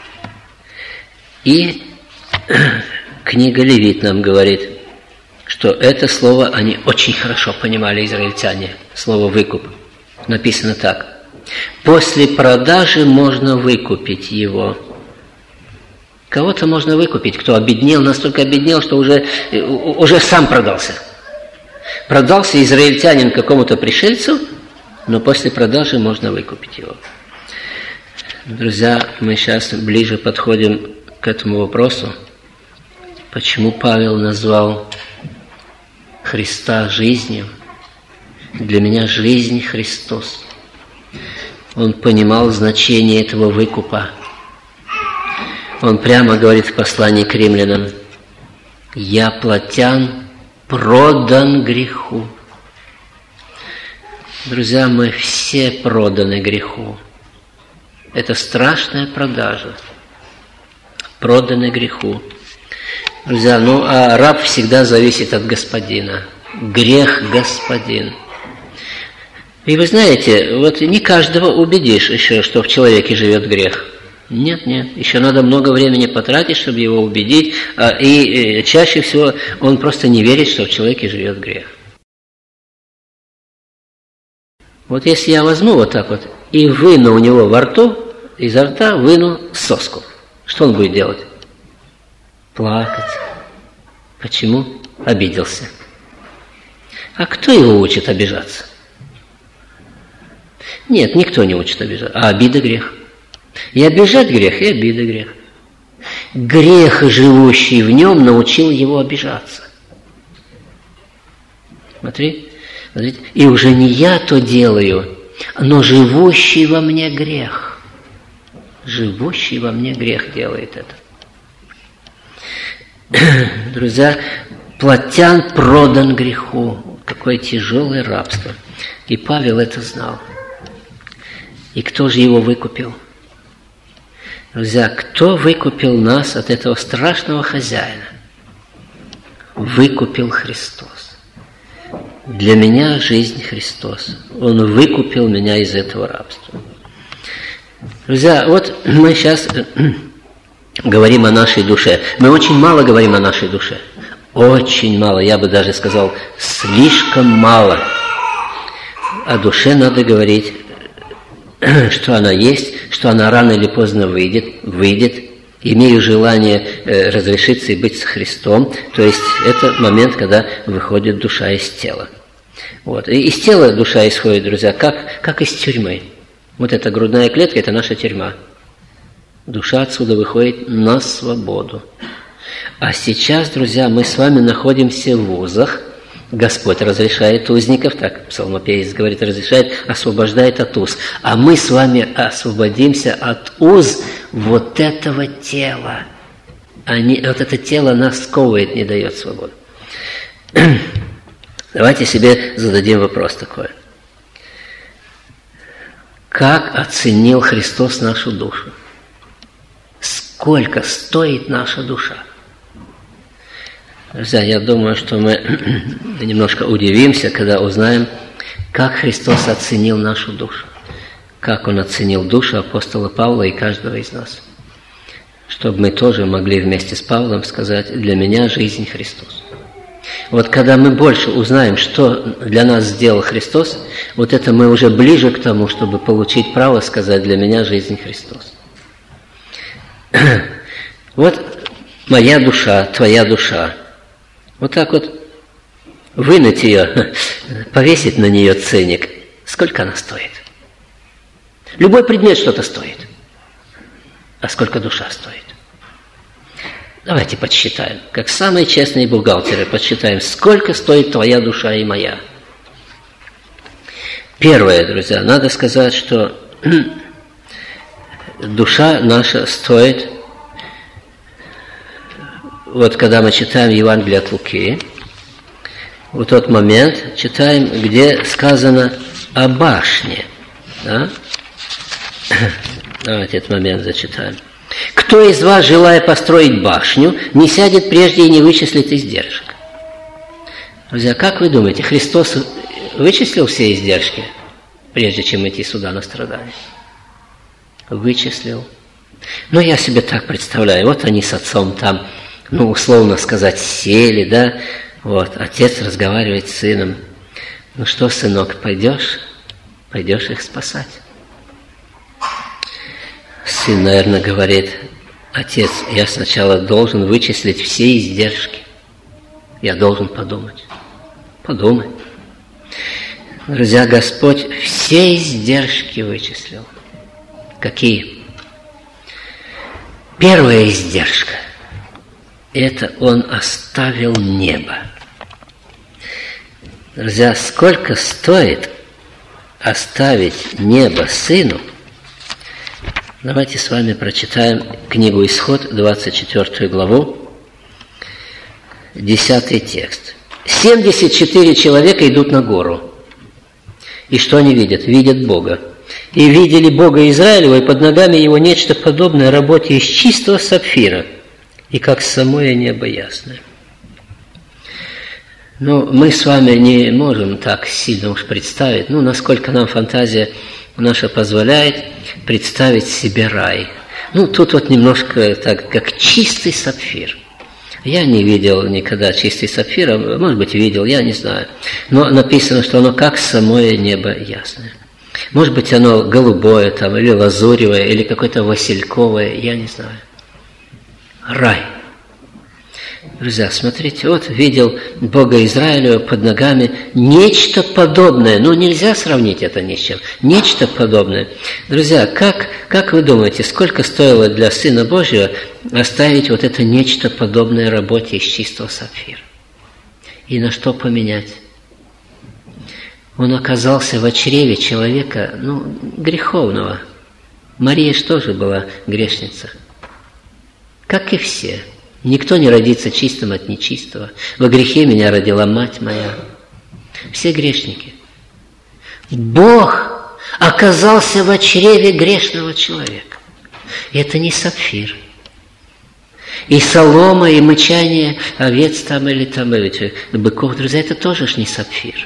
И книга Левит нам говорит, что это слово они очень хорошо понимали, израильтяне, слово «выкуп». Написано так: «После продажи можно выкупить его». Кого-то можно выкупить, кто обеднел, настолько обеднел, что уже, уже сам продался. Продался израильтянин какому-то пришельцу, но после продажи можно выкупить его. Друзья, мы сейчас ближе подходим к этому вопросу, почему Павел назвал Христа жизнью. Для меня жизнь Христос. Он понимал значение этого выкупа. Он прямо говорит в послании к римлянам: «Я плотян, продан греху». Друзья, мы все проданы греху. Это страшная продажа, проданный греху. Друзья, ну а раб всегда зависит от господина. Грех господин. И вы знаете, вот не каждого убедишь еще, что в человеке живет грех. Нет, нет, еще надо много времени потратить, чтобы его убедить, и чаще всего он просто не верит, что в человеке живет грех. Вот если я возьму вот так вот и выну у него во рту, изо рта выну соску, что он будет делать? Плакать. Почему? Обиделся. А кто его учит обижаться? Нет, никто не учит обижаться. А обида грех. И обижать грех, и обида грех. Грех, живущий в нем, научил его обижаться. Смотри, смотрите. И уже не я то делаю, но живущий во мне грех. Живущий во мне грех делает это. Друзья, плотян продан греху. Какое тяжелое рабство. И Павел это знал. И кто же его выкупил? Друзья, кто выкупил нас от этого страшного хозяина? Выкупил Христос. Для меня жизнь Христос. Он выкупил меня из этого рабства. Друзья, вот мы сейчас говорим о нашей душе. Мы очень мало говорим о нашей душе. Очень мало, я бы даже сказал, слишком мало. О душе надо говорить, что она есть, что она рано или поздно выйдет, выйдет. Имею желание э, разрешиться и быть со Христом. То есть это момент, когда выходит душа из тела. Вот. И из тела душа исходит, друзья, как, как из тюрьмы. Вот эта грудная клетка – это наша тюрьма. Душа отсюда выходит на свободу. А сейчас, друзья, мы с вами находимся в узах. Господь разрешает узников, так псалмопевец говорит, разрешает, освобождает от уз. А мы с вами освободимся от уз вот этого тела. Они, вот это тело нас сковывает, не дает свободу. Давайте себе зададим вопрос такой. Как оценил Христос нашу душу? Сколько стоит наша душа? Друзья, я думаю, что мы немножко удивимся, когда узнаем, как Христос оценил нашу душу. Как Он оценил душу апостола Павла и каждого из нас. Чтобы мы тоже могли вместе с Павлом сказать, для меня жизнь Христос. Вот когда мы больше узнаем, что для нас сделал Христос, вот это мы уже ближе к тому, чтобы получить право сказать, для меня жизнь Христос. Вот моя душа, твоя душа. Вот так вот вынуть ее, повесить на нее ценник. Сколько она стоит? Любой предмет что-то стоит. А сколько душа стоит? Давайте подсчитаем. Как самые честные бухгалтеры подсчитаем, сколько стоит твоя душа и моя. Первое, друзья, надо сказать, что душа наша стоит... Вот когда мы читаем Евангелие от Луки, вот тот момент читаем, где сказано о башне. Да? Давайте этот момент зачитаем. «Кто из вас, желая построить башню, не сядет прежде и не вычислит издержек?» Друзья, как вы думаете, Христос вычислил все издержки, прежде чем идти сюда на страдания? Вычислил. Ну, я себе так представляю, вот они с отцом там, ну, условно сказать, сели, да, вот, отец разговаривает с сыном. Ну что, сынок, пойдешь? Пойдешь их спасать? Сын, наверное, говорит, отец, я сначала должен вычислить все издержки. Я должен подумать. Подумай. Друзья, Господь все издержки вычислил. Какие? Первая издержка. Это Он оставил небо. Друзья, сколько стоит оставить небо Сыну? Давайте с вами прочитаем книгу Исход, двадцать четвёртую главу, десятый текст. семьдесят четыре человека идут на гору. И что они видят? Видят Бога. и видели Бога Израилева, и под ногами его нечто подобное работе из чистого сапфира, и как самое небо ясное. Но мы с вами не можем так сильно уж представить, ну, насколько нам фантазия наша позволяет представить себе рай. Ну, тут вот немножко так, как чистый сапфир. Я не видел никогда чистый сапфир, а, может быть, видел, я не знаю. Но написано, что оно как самое небо ясное. Может быть, оно голубое там, или лазуревое, или какое-то васильковое, я не знаю. Рай. Друзья, смотрите, вот видел Бога Израилева под ногами нечто подобное. Ну, нельзя сравнить это ни с чем. Нечто подобное. Друзья, как, как вы думаете, сколько стоило для Сына Божьего оставить вот это нечто подобное работе из чистого сапфира? И на что поменять? Он оказался в чреве человека, ну, греховного. Мария же тоже была грешница. Как и все. Никто не родится чистым от нечистого. Во грехе меня родила мать моя. Все грешники. Бог оказался в чреве грешного человека. И это не сапфир. И солома, и мычание овец там или там, или быков, друзья, это тоже ж не сапфир.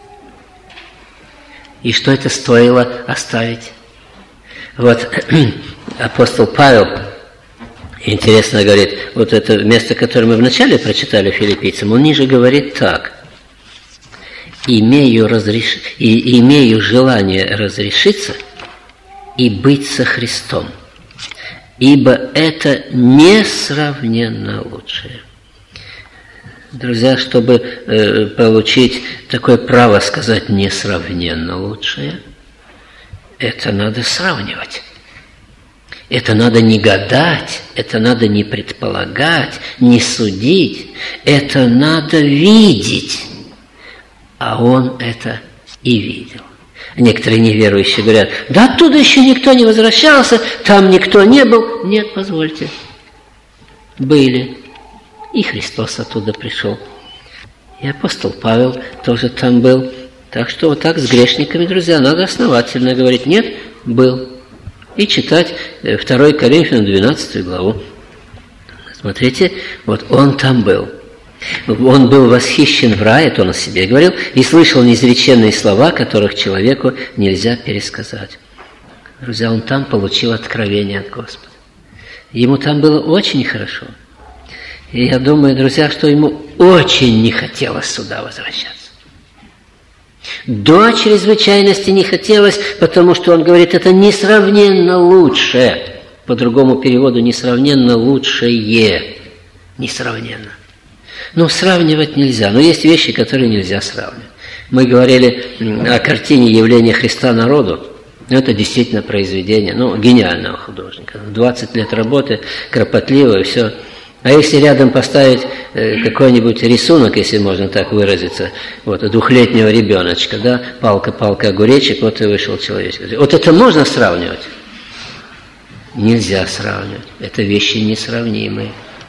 И что это стоило оставить? Вот апостол Павел, интересно говорит, вот это место, которое мы вначале прочитали филиппийцам, он ниже говорит так. «Имею, разреш... и, имею желание разрешиться и быть со Христом, ибо это несравненно лучшее». Друзья, чтобы э, получить такое право сказать «несравненно лучшее», это надо сравнивать. Это надо не гадать, это надо не предполагать, не судить. Это надо видеть. А он это и видел. Некоторые неверующие говорят, да оттуда еще никто не возвращался, там никто не был. Нет, позвольте. Были. И Христос оттуда пришел. И апостол Павел тоже там был. Так что вот так с грешниками, друзья, надо основательно говорить. Нет, был. И читать второе Коринфянам двенадцатую главу. Смотрите, вот он там был. Он был восхищен в рае, это он о себе говорил, и слышал неизреченные слова, которых человеку нельзя пересказать. Друзья, он там получил откровение от Господа. Ему там было очень хорошо. И я думаю, друзья, что ему очень не хотелось сюда возвращаться. До чрезвычайности не хотелось, потому что он говорит, это несравненно лучше. По другому переводу, несравненно лучшее. Несравненно. Ну, сравнивать нельзя. Но есть вещи, которые нельзя сравнивать. Мы говорили о картине «Явление Христа народу». Это действительно произведение, ну, гениального художника. двадцать лет работы, кропотливо и все. А если рядом поставить какой-нибудь рисунок, если можно так выразиться, вот, двухлетнего ребеночка, да, палка-палка, огуречек, вот и вышел человек. Вот это можно сравнивать? Нельзя сравнивать. Это вещи несравнимые.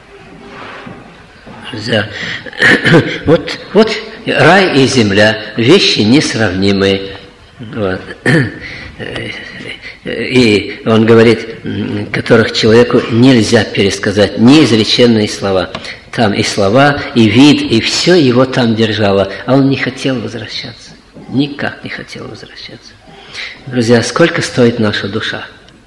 Нельзя. Вот, вот рай и земля, вещи несравнимые. Вот. И он говорит, которых человеку нельзя пересказать, неизреченные слова. Там и слова, и вид, и все его там держало. А он не хотел возвращаться. Никак не хотел возвращаться. Друзья, сколько стоит наша душа?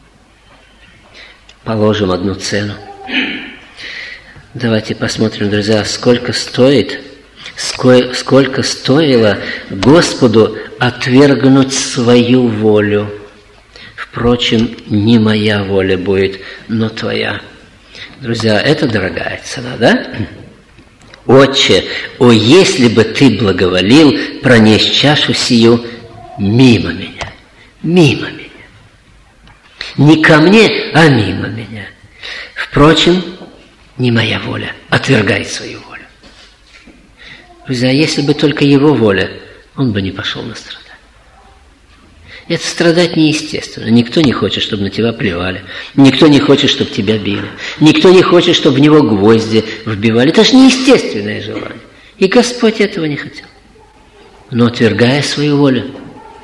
Положим одну цену. Давайте посмотрим, друзья, сколько стоит, сколько стоило Господу отвергнуть свою волю. Впрочем, не моя воля будет, но твоя. Друзья, это дорогая цена, да? Отче, о, если бы ты благоволил пронесть чашу сию мимо меня, мимо меня. Не ко мне, а мимо меня. Впрочем, не моя воля, отвергай свою волю. Друзья, если бы только его воля, он бы не пошел на страдание. Это страдать неестественно. Никто не хочет, чтобы на тебя плевали. Никто не хочет, чтобы тебя били. Никто не хочет, чтобы в него гвозди вбивали. Это же неестественное желание. И Господь этого не хотел. Но, отвергая свою волю,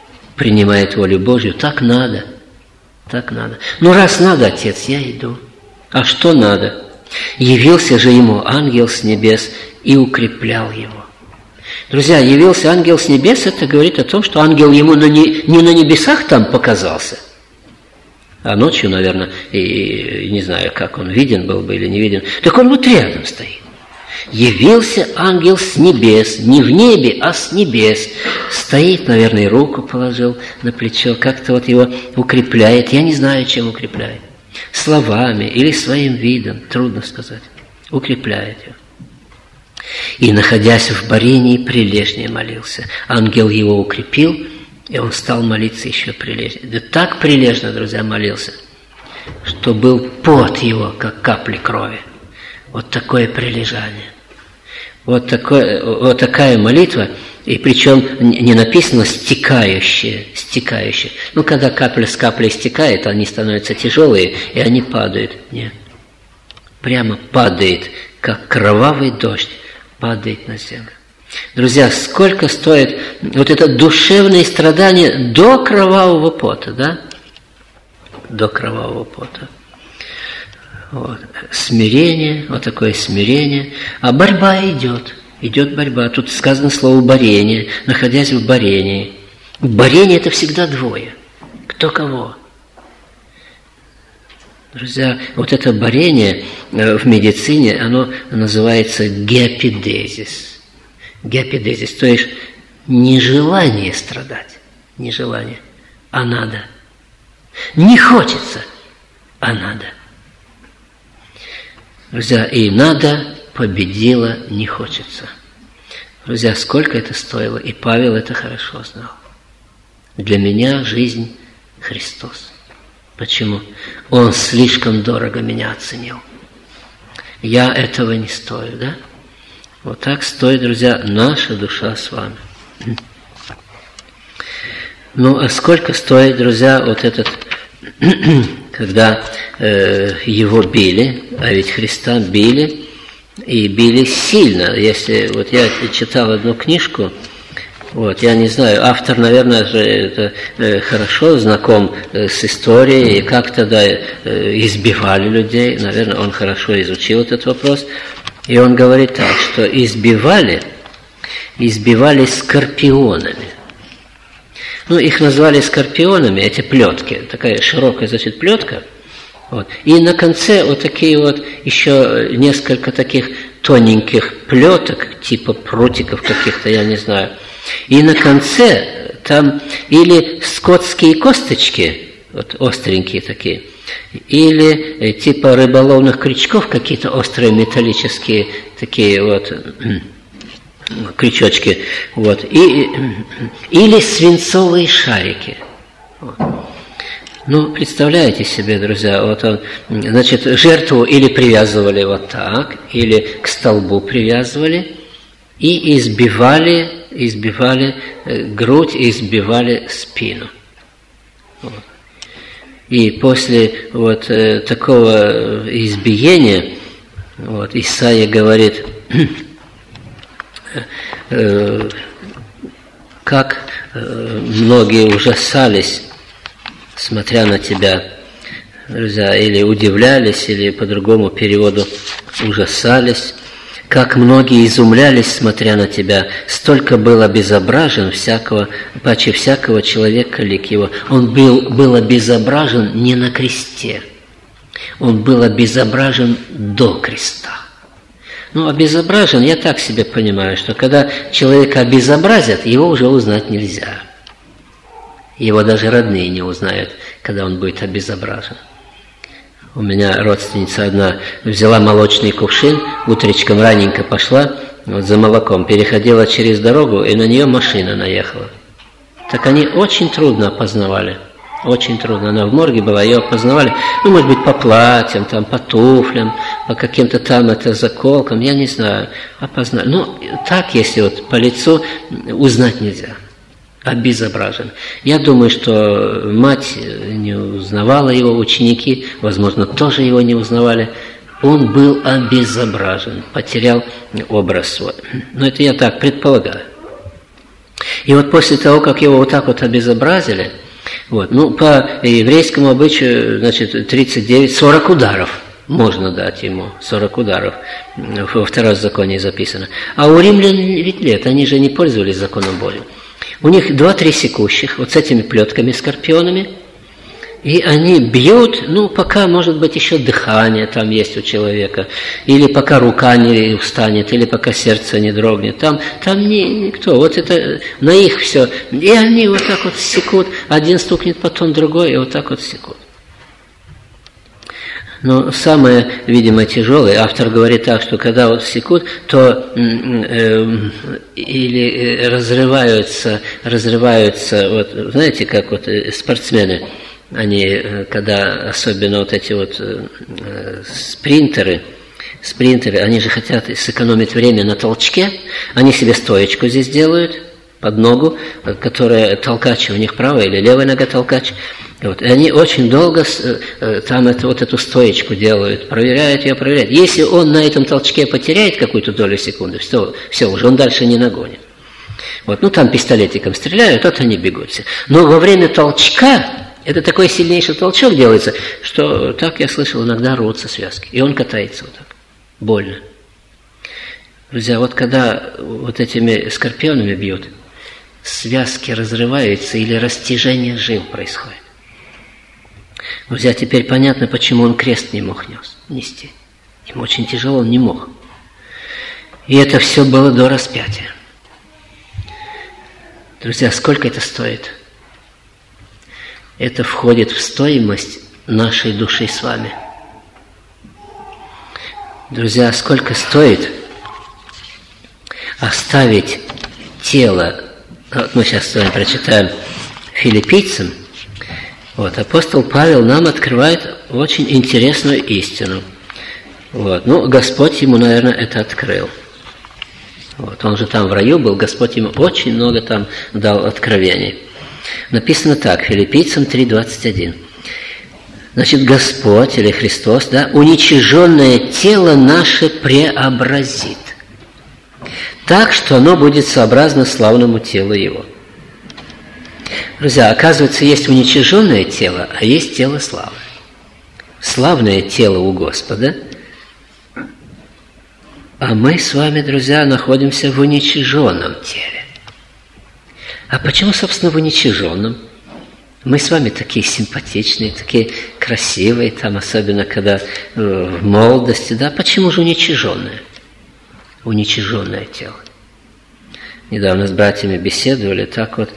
принимает волю Божью. Так надо. Так надо. Ну, раз надо, Отец, я иду. А что надо? Явился же ему ангел с небес и укреплял его. Друзья, явился ангел с небес, это говорит о том, что ангел ему на не, не на небесах там показался, а ночью, наверное, и, и не знаю, как он виден был бы или не виден, так он вот рядом стоит. Явился ангел с небес, не в небе, а с небес. Стоит, наверное, руку положил на плечо, как-то вот его укрепляет. Я не знаю, чем укрепляет. Словами или своим видом, трудно сказать. Укрепляет его. И, находясь в борении, прилежнее молился. Ангел его укрепил, и он стал молиться еще прилежнее. Да так прилежно, друзья, молился, что был пот его, как капли крови. Вот такое прилежание. Вот, такое, вот такая молитва, и причем не написано стекающие, стекающие. Ну, когда капля с каплей стекает, они становятся тяжелые, и они падают. Нет. Прямо падает, как кровавый дождь, падает на землю. Друзья, сколько стоит вот это душевное страдание до кровавого пота, да? До кровавого пота. Вот. Смирение, вот такое смирение. А борьба идет. Идет борьба. Тут сказано слово борение, находясь в борении. В борении это всегда двое. Кто кого? Друзья, вот это борение в медицине, оно называется геопидезис. Геопидезис, то есть нежелание страдать. Нежелание, а надо. Не хочется, а надо. Друзья, и надо победила не хочется. Друзья, сколько это стоило, и Павел это хорошо знал. Для меня жизнь Христос. Почему? Он слишком дорого меня оценил. Я этого не стою, да? Вот так стоит, друзья, наша душа с вами. Ну, а сколько стоит, друзья, вот этот... когда э, его били, а ведь Христа били, и били сильно. Если вот я читал одну книжку, вот, я не знаю, автор, наверное, же это, э, хорошо знаком э, с историей, и как тогда э, избивали людей, наверное, он хорошо изучил этот вопрос, и он говорит так, что избивали, избивали скорпионами. Ну, их назвали скорпионами, эти плетки, такая широкая, значит, плетка. Вот. И на конце вот такие вот еще несколько таких тоненьких плеток, типа прутиков каких-то, я не знаю. И на конце там или скотские косточки, вот остренькие такие, или типа рыболовных крючков какие-то острые металлические такие вот... крючочки, вот, и, или свинцовые шарики. Вот. Ну, представляете себе, друзья, вот он, значит, жертву или привязывали вот так, или к столбу привязывали, и избивали, избивали грудь, избивали спину. Вот. И после вот такого избиения, вот, Исаия говорит, как многие ужасались, смотря на тебя, друзья, или удивлялись, или по другому переводу ужасались, как многие изумлялись, смотря на тебя, столько был обезображен всякого, паче всякого человека лик его. Он был, был обезображен не на кресте, он был обезображен до креста. Ну, обезображен, я так себе понимаю, что когда человека обезобразят, его уже узнать нельзя. Его даже родные не узнают, когда он будет обезображен. У меня родственница одна взяла молочный кувшин, утречком раненько пошла вот за молоком, переходила через дорогу, и на нее машина наехала. Так они очень трудно опознавали. Очень трудно. Она в морге была, ее опознавали, ну, может быть, по платьям, там, по туфлям, по каким-то там это заколкам, я не знаю, опознали. Ну, так, если вот по лицу, узнать нельзя. Обезображен. Я думаю, что мать не узнавала его, ученики, возможно, тоже его не узнавали. Он был обезображен, потерял образ свой. Но это я так предполагаю. И вот после того, как его вот так вот обезобразили, вот, ну, по еврейскому обычаю, значит, тридцать девять, сорок ударов можно дать ему, сорок ударов, во втором законе записано. А у римлян ведь нет, они же не пользовались законом боли. У них два-три секущих, вот с этими плетками, скорпионами, и они бьют, ну, пока, может быть, еще дыхание там есть у человека, или пока рука не устанет, или пока сердце не дрогнет. Там, там ни, никто. Вот это на их все. И они вот так вот секут. Один стукнет, потом другой, и вот так вот секут. Но самое, видимо, тяжелое, автор говорит так, что когда вот секут, то э, или разрываются, разрываются, вот, знаете, как вот спортсмены, они, когда особенно вот эти вот э, спринтеры, спринтеры, они же хотят сэкономить время на толчке, они себе стоечку здесь делают под ногу, которая толкач у них правая или левая нога толкач. Вот. И они очень долго э, там это, вот эту стоечку делают, проверяют ее, проверяют. Если он на этом толчке потеряет какую-то долю секунды, все, все уже он дальше не нагонит. Вот. Ну там пистолетиком стреляют, вот они бегут все. Но во время толчка это такой сильнейший толчок делается, что, так я слышал, иногда рвутся связки. И он катается вот так. Больно. Друзья, вот когда вот этими скорпионами бьют, связки разрываются или растяжение жил происходит. Друзья, теперь понятно, почему он крест не мог нес, нести. Ему очень тяжело, он не мог. И это все было до распятия. Друзья, сколько это стоит? Это входит в стоимость нашей души с вами. Друзья, сколько стоит оставить тело? Вот мы сейчас с вами прочитаем Филиппийцам. Вот, апостол Павел нам открывает очень интересную истину. Вот, ну, Господь ему, наверное, это открыл. Вот, он же там в раю был, Господь ему очень много там дал откровений. Написано так, Филиппийцам три двадцать один. Значит, Господь или Христос, да, уничиженное тело наше преобразит, так, что оно будет сообразно славному телу Его. Друзья, оказывается, есть уничиженное тело, а есть тело славы. Славное тело у Господа, а мы с вами, друзья, находимся в уничиженном теле. А почему, собственно, в уничиженном? Мы с вами такие симпатичные, такие красивые, там, особенно когда в молодости, да? Почему же уничиженное? Уничиженное тело. Недавно с братьями беседовали, так вот,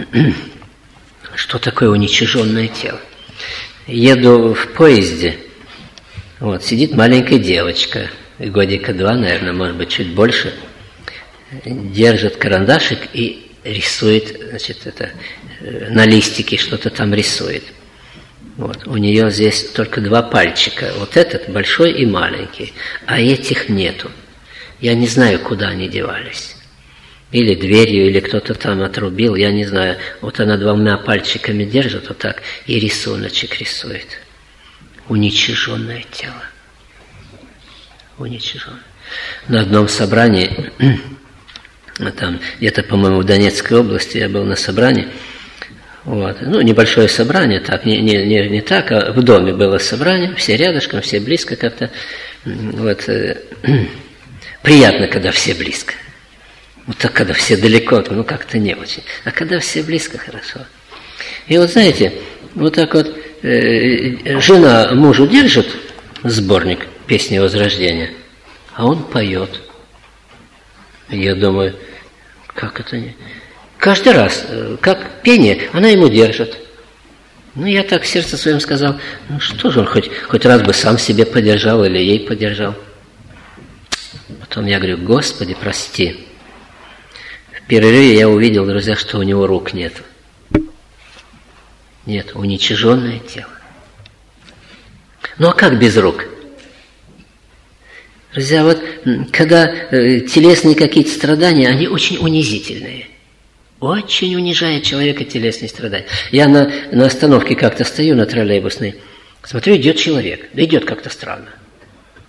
что такое уничиженное тело? Еду в поезде, вот, сидит маленькая девочка, годика два, наверное, может быть, чуть больше, держит карандашик и рисует, значит, это, на листике что-то там рисует. Вот. У нее здесь только два пальчика, вот этот большой и маленький, а этих нету. Я не знаю, куда они девались. Или дверью, или кто-то там отрубил, я не знаю. Вот она двумя пальчиками держит вот так и рисуночек рисует. Уничиженное тело. Уничиженное. На одном собрании, там где-то, по-моему, в Донецкой области я был на собрании, вот, ну, небольшое собрание, так, не, не, не, не так, а в доме было собрание, все рядышком, все близко как-то, вот, э, приятно, когда все близко. Вот так, когда все далеко, ну, как-то не очень. А когда все близко, хорошо. И вот, знаете, вот так вот э, жена мужу держит сборник «Песни Возрождения», а он поет. Я думаю, как это не... Каждый раз, как пение, она ему держит. Ну, я так в сердце своем сказал, ну, что же он хоть, хоть раз бы сам себе подержал или ей подержал. Потом я говорю, Господи, прости. В перерыве я увидел, друзья, что у него рук нет. Нет, уничиженное тело. Ну, а как без рук? Друзья, вот когда э, телесные какие-то страдания, они очень унизительные. Очень унижает человека телесные страдания. Я на, на остановке как-то стою на троллейбусной, смотрю, идет человек, да идет как-то странно.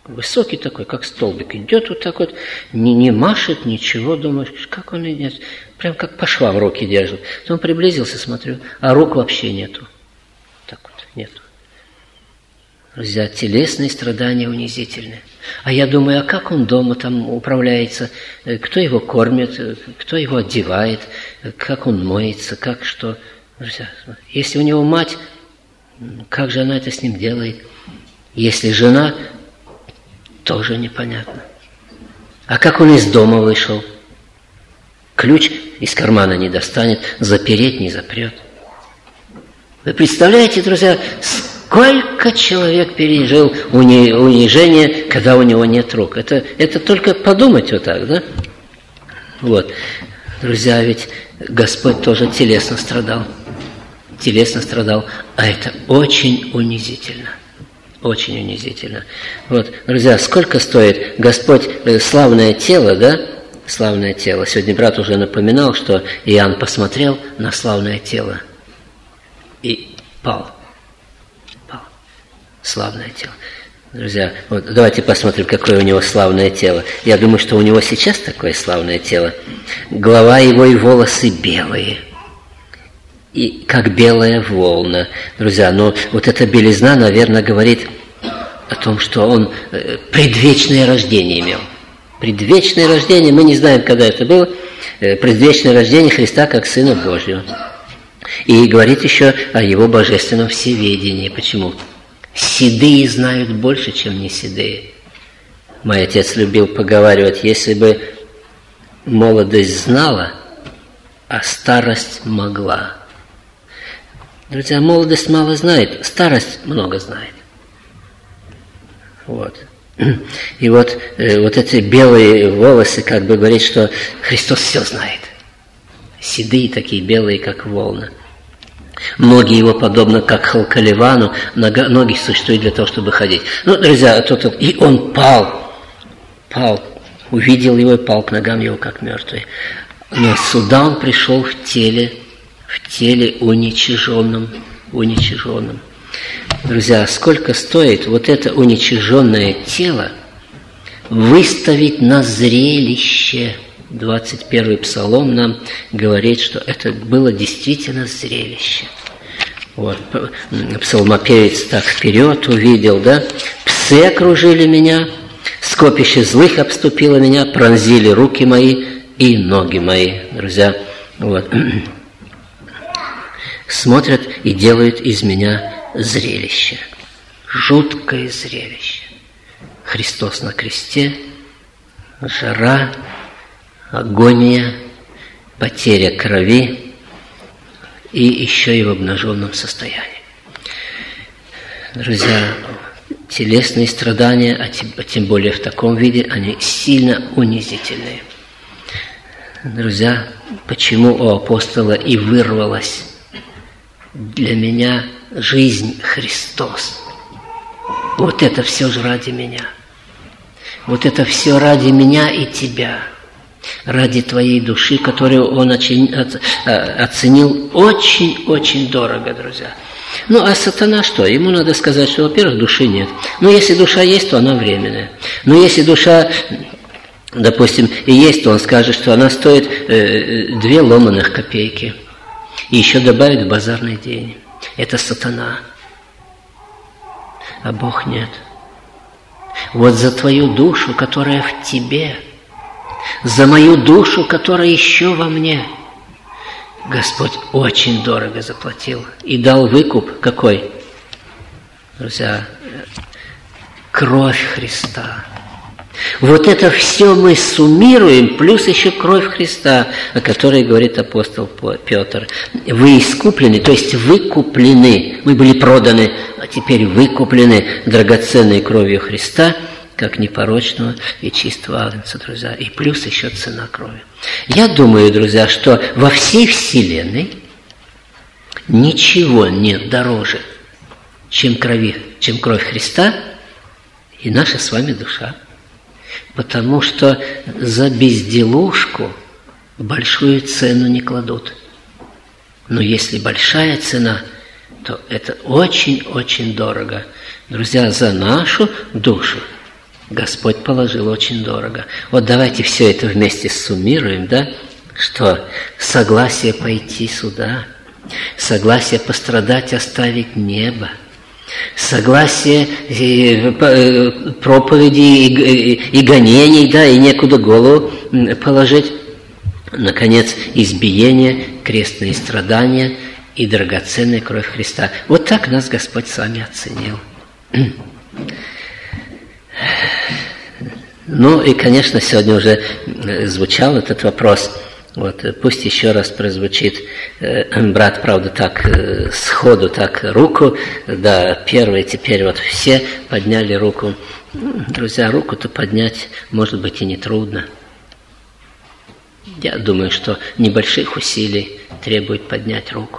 Высокий такой, как столбик. Идет вот так вот, не, не машет, ничего. Думаешь, как он идет? Прям как по швам руки держит. Потом приблизился, смотрю, а рук вообще нету. Так вот, нету. Друзья, телесные страдания унизительны. А я думаю, а как он дома там управляется? Кто его кормит? Кто его одевает? Как он моется? Как что? Друзья, если у него мать, как же она это с ним делает? Если жена, тоже непонятно. А как он из дома вышел? Ключ из кармана не достанет, запереть не запрет. Вы представляете, друзья, сколько человек пережил уни- унижение, когда у него нет рук? Это, это только подумать вот так, да? Вот. Друзья, ведь Господь тоже телесно страдал. Телесно страдал, а это очень унизительно. Очень унизительно. Вот, друзья, сколько стоит Господь э, славное тело, да? Славное тело. Сегодня брат уже напоминал, что Иоанн посмотрел на славное тело и пал. Пал. Славное тело. Друзья, вот давайте посмотрим, какое у него славное тело. Я думаю, что у него сейчас такое славное тело. Голова его и волосы белые. И как белая волна. Друзья, но вот эта белизна, наверное, говорит о том, что он предвечное рождение имел. Предвечное рождение, мы не знаем, когда это было, предвечное рождение Христа как Сына Божьего. И говорит еще о его божественном всеведении. Почему? Седые знают больше, чем не седые. Мой отец любил поговаривать, если бы молодость знала, а старость могла. Друзья, молодость мало знает, старость много знает. Вот. И вот, э, вот эти белые волосы, как бы говорит, что Христос все знает. Седые такие, белые, как волна. Ноги его, подобно как халкаливану, нога, ноги существуют для того, чтобы ходить. Ну, друзья, тот, и он пал, пал, увидел его и пал к ногам его, как мертвый. Но сюда он пришел в теле, в теле уничиженном, уничиженном. Друзья, сколько стоит вот это уничиженное тело выставить на зрелище? двадцать первый псалом нам говорит, что это было действительно зрелище. Вот. Псалмопевец так вперед увидел, да? Псы окружили меня, скопище злых обступило меня, пронзили руки мои и ноги мои. Друзья, вот. Смотрят и делают из меня зрелище. Жуткое зрелище. Христос на кресте, жара, агония, потеря крови и еще и в обнаженном состоянии. Друзья, телесные страдания, а тем, а тем более в таком виде, они сильно унизительные. Друзья, почему у апостола и вырвалась для меня жизнь Христос? Вот это все же ради меня. Вот это все ради меня и тебя. Ради твоей души, которую он оценил очень-очень дорого, друзья. Ну, а сатана что? Ему надо сказать, что, во-первых, души нет. Но если душа есть, то она временная. Но если душа, допустим, и есть, то он скажет, что она стоит э, две ломаных копейки. И еще добавит в базарный день. Это сатана. А Бог нет. Вот за твою душу, которая в тебе, за мою душу, которая еще во мне, Господь очень дорого заплатил и дал выкуп. Какой? Друзья, кровь Христа. Вот это все мы суммируем, плюс еще кровь Христа, о которой говорит апостол Петр. Вы искуплены, то есть выкуплены. Мы были проданы, а теперь выкуплены драгоценной кровью Христа, как непорочного и чистого агнца, друзья. И плюс еще цена крови. Я думаю, друзья, что во всей вселенной ничего нет дороже, чем, крови, чем кровь Христа и наша с вами душа. Потому что за безделушку большую цену не кладут. Но если большая цена, то это очень-очень дорого. Друзья, за нашу душу Господь положил очень дорого. Вот давайте все это вместе суммируем, да? Что согласие пойти сюда, согласие пострадать, оставить небо, согласие проповеди и, и гонений, да, и некуда голову положить. Наконец, избиение, крестные страдания и драгоценная кровь Христа. Вот так нас Господь с вами оценил. Ну и, конечно, сегодня уже звучал этот вопрос. Вот, пусть еще раз прозвучит. Брат, правда, так сходу так руку, да, первый, теперь вот все подняли руку. Друзья, руку-то поднять, может быть, и не трудно. Я думаю, что небольших усилий требует поднять руку.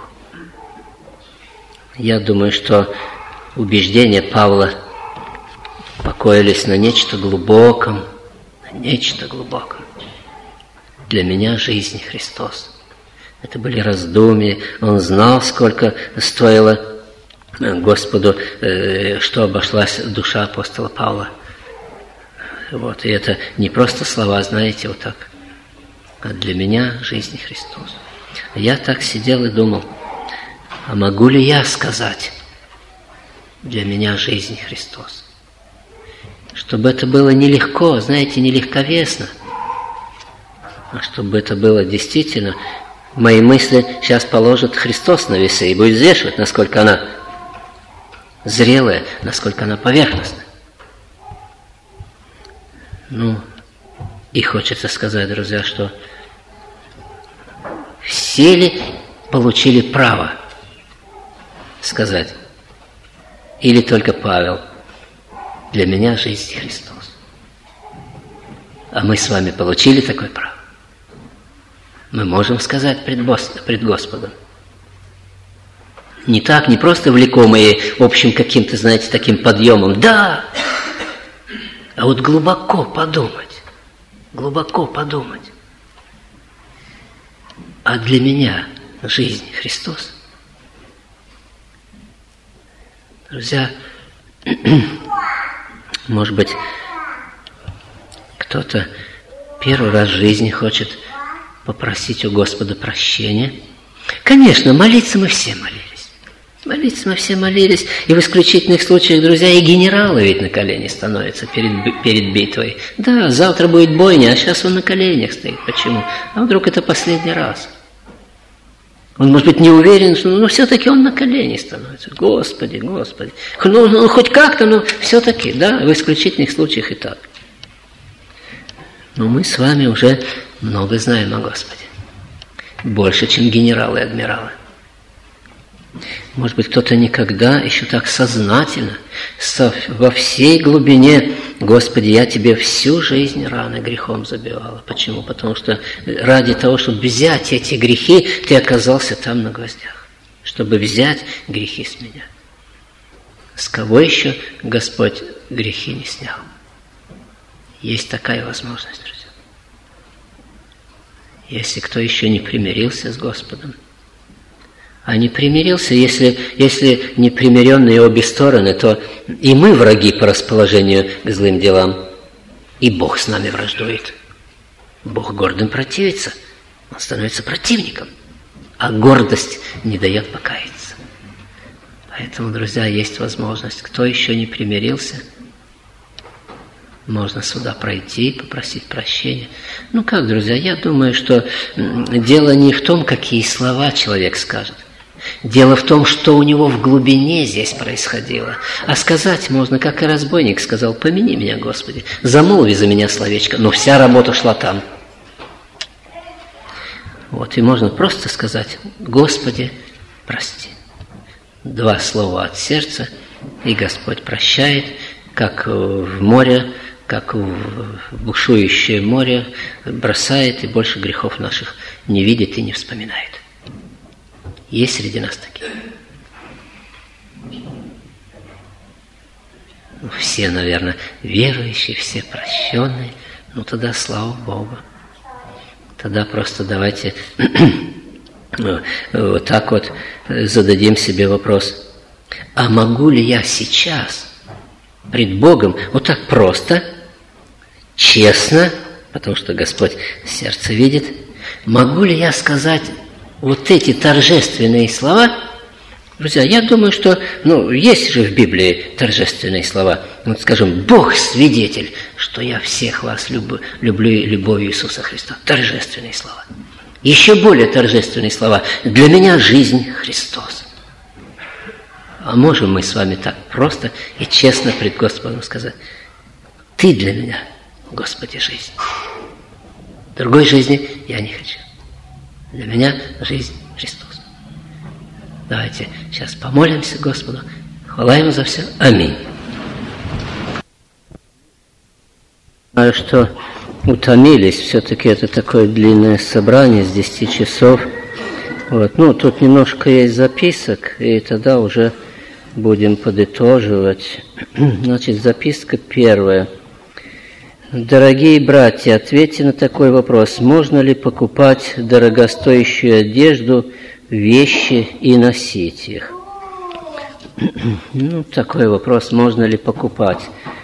Я думаю, что убеждения Павла покоились на нечто глубоком, на нечто глубоком. Для меня жизнь Христос. Это были раздумья. Он знал, сколько стоило Господу, что обошлась душа апостола Павла. Вот, и это не просто слова, знаете, вот так. А для меня жизнь Христос. Я так сидел и думал, а могу ли я сказать, для меня жизнь Христос? Чтобы это было нелегко, знаете, нелегковесно, а чтобы это было действительно, мои мысли сейчас положит Христос на весы и будет взвешивать, насколько она зрелая, насколько она поверхностная. Ну, и хочется сказать, друзья, что все ли получили право сказать? Или только Павел? Для меня жизнь Христос. А мы с вами получили такое право? Мы можем сказать пред Господом. Не так, не просто влекомые общим каким-то, знаете, таким подъемом. Да! А вот глубоко подумать. Глубоко подумать. А для меня жизнь Христос. Друзья, может быть, кто-то первый раз в жизни хочет попросить у Господа прощения. Конечно, молиться мы все молились. Молиться мы все молились. И в исключительных случаях, друзья, и генералы ведь на колени становятся перед, перед битвой. Да, завтра будет бойня, а сейчас он на коленях стоит. Почему? А вдруг это последний раз? Он, может быть, не уверен, что, но все-таки он на колени становится. Господи, Господи. Ну, ну хоть как-то, но все-таки, да, в исключительных случаях и так. Но мы с вами уже много знаем о Господе. Больше, чем генералы и адмиралы. Может быть, кто-то никогда еще так сознательно, со, во всей глубине, Господи, я тебе всю жизнь рано грехом забивала. Почему? Потому что ради того, чтобы взять эти грехи, ты оказался там на гвоздях. Чтобы взять грехи с меня. С кого еще Господь грехи не снял? Есть такая возможность, друзья. Если кто еще не примирился с Господом, а не примирился, если, если не примиренные обе стороны, то и мы враги по расположению к злым делам, и Бог с нами враждует. Бог гордым противится, Он становится противником, а гордость не дает покаяться. Поэтому, друзья, есть возможность, кто еще не примирился, можно сюда пройти, попросить прощения. Ну как, друзья, я думаю, что дело не в том, какие слова человек скажет. Дело в том, что у него в глубине здесь происходило. А сказать можно, как и разбойник сказал, помяни меня, Господи, замолви за меня словечко, но вся работа шла там. Вот, и можно просто сказать, Господи, прости. Два слова от сердца, и Господь прощает, как в море, как в бушующее море, бросает и больше грехов наших не видит и не вспоминает. Есть среди нас такие? Ну, все, наверное, верующие, все прощенные. Ну, тогда слава Богу. Тогда просто давайте вот так вот зададим себе вопрос. А могу ли я сейчас пред Богом вот так просто честно, потому что Господь сердце видит, могу ли я сказать вот эти торжественные слова? Друзья, я думаю, что, ну, есть же в Библии торжественные слова. Вот, скажем, Бог свидетель, что я всех вас люблю, люблю любовью Иисуса Христа. Торжественные слова. Еще более торжественные слова. Для меня жизнь Христос. А можем мы с вами так просто и честно пред Господом сказать: Ты для меня, Господи, жизнь. Другой жизни я не хочу. Для меня жизнь Христос. Давайте сейчас помолимся Господу. Хвала Ему за все. Аминь. Знаю, что утомились. Все-таки это такое длинное собрание с десяти часов. Вот. Ну, тут немножко есть записок, и тогда уже будем подытоживать. Значит, записка первая. Дорогие братья, ответьте на такой вопрос. Можно ли покупать дорогостоящую одежду, вещи и носить их? Ну, такой вопрос, можно ли покупать.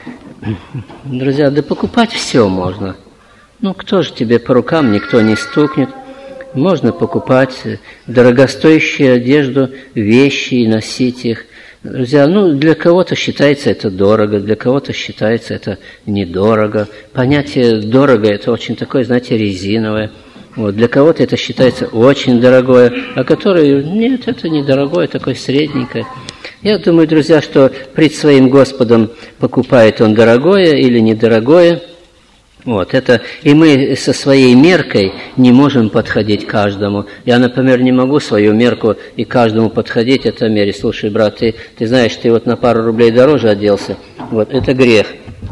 Друзья, да покупать все можно. Ну, кто же тебе по рукам, никто не стукнет. Можно покупать дорогостоящую одежду, вещи и носить их. Друзья, ну, для кого-то считается это дорого, для кого-то считается это недорого. Понятие «дорого» – это очень такое, знаете, резиновое. Вот, для кого-то это считается очень дорогое, а который нет, это недорогое, такое средненькое. Я думаю, друзья, что пред своим Господом покупает он дорогое или недорогое. Вот, это, и мы со своей меркой не можем подходить каждому. Я, например, не могу свою мерку и каждому подходить, это мере. Слушай, брат, ты, ты знаешь, ты вот на пару рублей дороже оделся. Вот, это грех.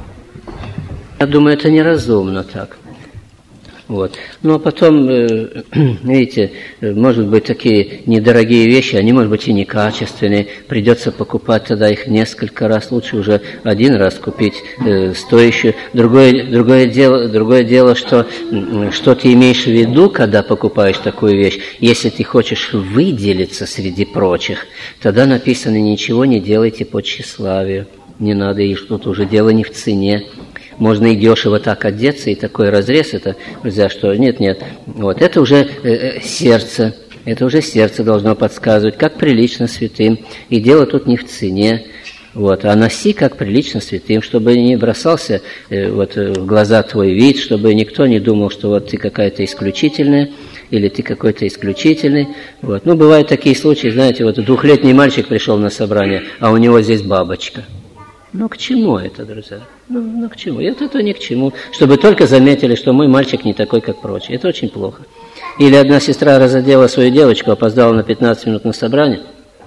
Я думаю, это неразумно так. Вот. Ну, а потом, видите, может быть, такие недорогие вещи, они, может быть, и некачественные. Придется покупать тогда их несколько раз. Лучше уже один раз купить э, стоящую. Другое, другое, дело, другое дело, что, что ты имеешь в виду, когда покупаешь такую вещь. Если ты хочешь выделиться среди прочих, тогда написано: ничего не делайте по тщеславию. Не надо, и тут уже дело не в цене. Можно и дешево так одеться, и такой разрез, это, друзья, что нет-нет. Вот, это уже э, сердце, это уже сердце должно подсказывать, как прилично святым. И дело тут не в цене, вот, а носи как прилично святым, чтобы не бросался э, вот, в глаза твой вид, чтобы никто не думал, что вот ты какая-то исключительная, или ты какой-то исключительный. Вот. Ну, бывают такие случаи, знаете, вот двухлетний мальчик пришел на собрание, а у него здесь бабочка. Ну, к чему это, друзья? Ну, ну, к чему? Это, это ни к чему. Чтобы только заметили, что мой мальчик не такой, как прочие. Это очень плохо. Или одна сестра разодела свою девочку, опоздала на пятнадцать минут на собрание,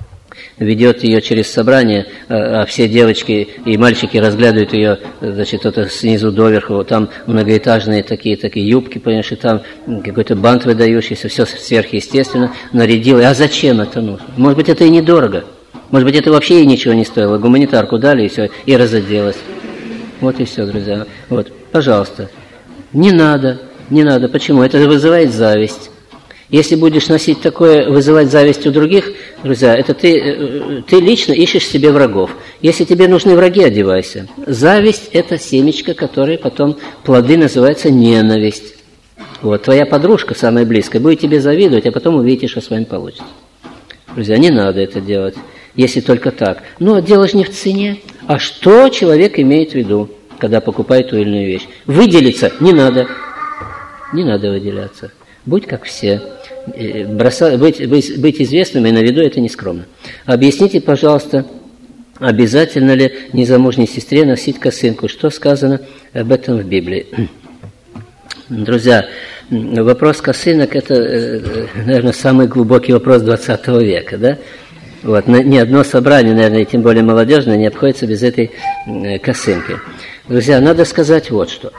ведет ее через собрание, а все девочки и мальчики разглядывают ее, значит, это снизу доверху, вот там многоэтажные такие, такие юбки, понимаешь, и там какой-то бант выдающийся, все сверхъестественно, нарядила. А зачем это нужно? Может быть, это и недорого. Может быть, это вообще и ничего не стоило. Гуманитарку дали, и все, и разоделась. Вот и все, друзья. Вот, пожалуйста. Не надо, не надо. Почему? Это вызывает зависть. Если будешь носить такое, вызывать зависть у других, друзья, это ты, ты лично ищешь себе врагов. Если тебе нужны враги, одевайся. Зависть – это семечко, которое потом, плоды называются ненависть. Вот, твоя подружка, самая близкая, будет тебе завидовать, а потом увидите, что с вами получится. Друзья, не надо это делать. Если только так. Но дело же не в цене. А что человек имеет в виду, когда покупает ту или иную вещь? Выделиться не надо. Не надо выделяться. Будь как все. Броса... Быть, быть, быть известным и на виду – это не скромно. Объясните, пожалуйста, обязательно ли незамужней сестре носить косынку? Что сказано об этом в Библии? Друзья, вопрос косынок – это, наверное, самый глубокий вопрос двадцатого века, да? Вот, ни одно собрание, наверное, и тем более молодежное, не обходится без этой косынки. Друзья, надо сказать вот что.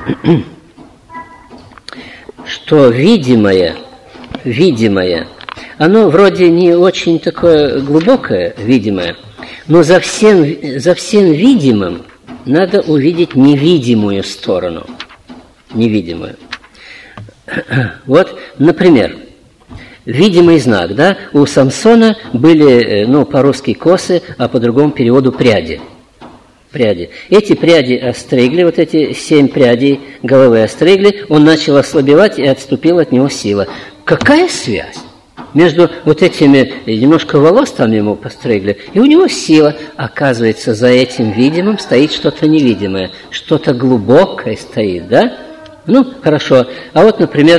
Что видимое, видимое, оно вроде не очень такое глубокое, видимое, но за всем, за всем видимым надо увидеть невидимую сторону. Невидимую. Вот, например, видимый знак, да? У Самсона были, ну, по-русски косы, а по другому переводу пряди. пряди. Эти пряди остригли, вот эти семь прядей головы остригли, он начал ослабевать, и отступила от него сила. Какая связь между вот этими, немножко волос там ему постригли, и у него сила? Оказывается, за этим видимым стоит что-то невидимое, что-то глубокое стоит, да? Ну, хорошо. А вот, например,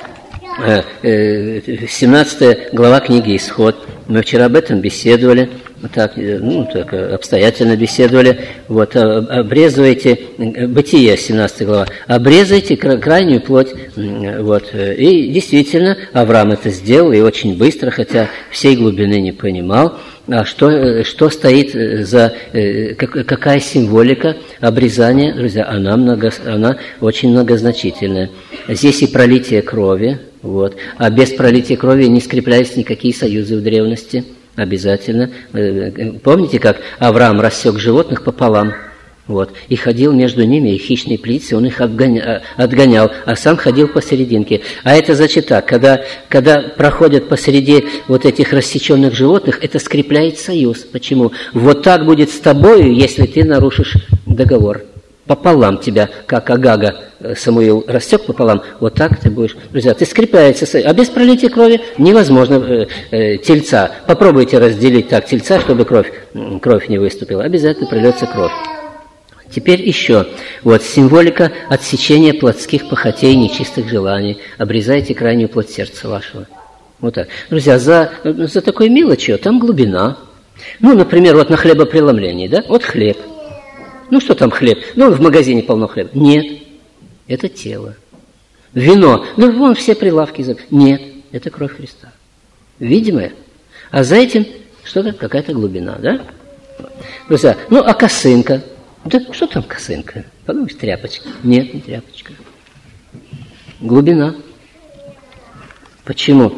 семнадцатая глава книги «Исход». Мы вчера об этом беседовали, так, ну, так обстоятельно беседовали. Вот, обрезывайте, Бытие, семнадцатая глава, обрезайте крайнюю плоть. Вот, и действительно, Авраам это сделал, и очень быстро, хотя всей глубины не понимал. А что, что стоит за, какая символика обрезания, друзья, она, много, она очень многозначительная. Здесь и пролитие крови, вот, а без пролития крови не скреплялись никакие союзы в древности, обязательно. Помните, как Авраам рассек животных пополам? Вот, и ходил между ними, и хищные птицы, он их отгонял, отгонял, а сам ходил посерединке. А это значит так, когда, когда проходят посреди вот этих рассеченных животных, это скрепляет союз. Почему? Вот так будет с тобою, если ты нарушишь договор. Пополам тебя, как Агага Самуил рассек пополам, вот так ты будешь. Друзья, ты скрепляется союз. А без пролития крови невозможно э, э, тельца. Попробуйте разделить так тельца, чтобы кровь, кровь не выступила. Обязательно прольется кровь. Теперь еще. Вот символика отсечения плотских похотей, нечистых желаний. Обрезайте крайнюю плоть сердца вашего. Вот так. Друзья, за, за такой мелочью там глубина. Ну, например, вот на хлебопреломлении, да? Вот хлеб. Ну, что там хлеб? Ну, в магазине полно хлеба. Нет, это тело. Вино. Ну, вон все прилавки. Нет, это кровь Христа. Видимое. А за этим что-то, какая-то глубина, да? Друзья, ну, а косынка? Да что там косынка? Подумаешь, тряпочка. Нет, не тряпочка. Глубина. Почему?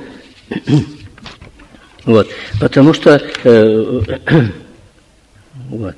Вот. Потому что э, вот.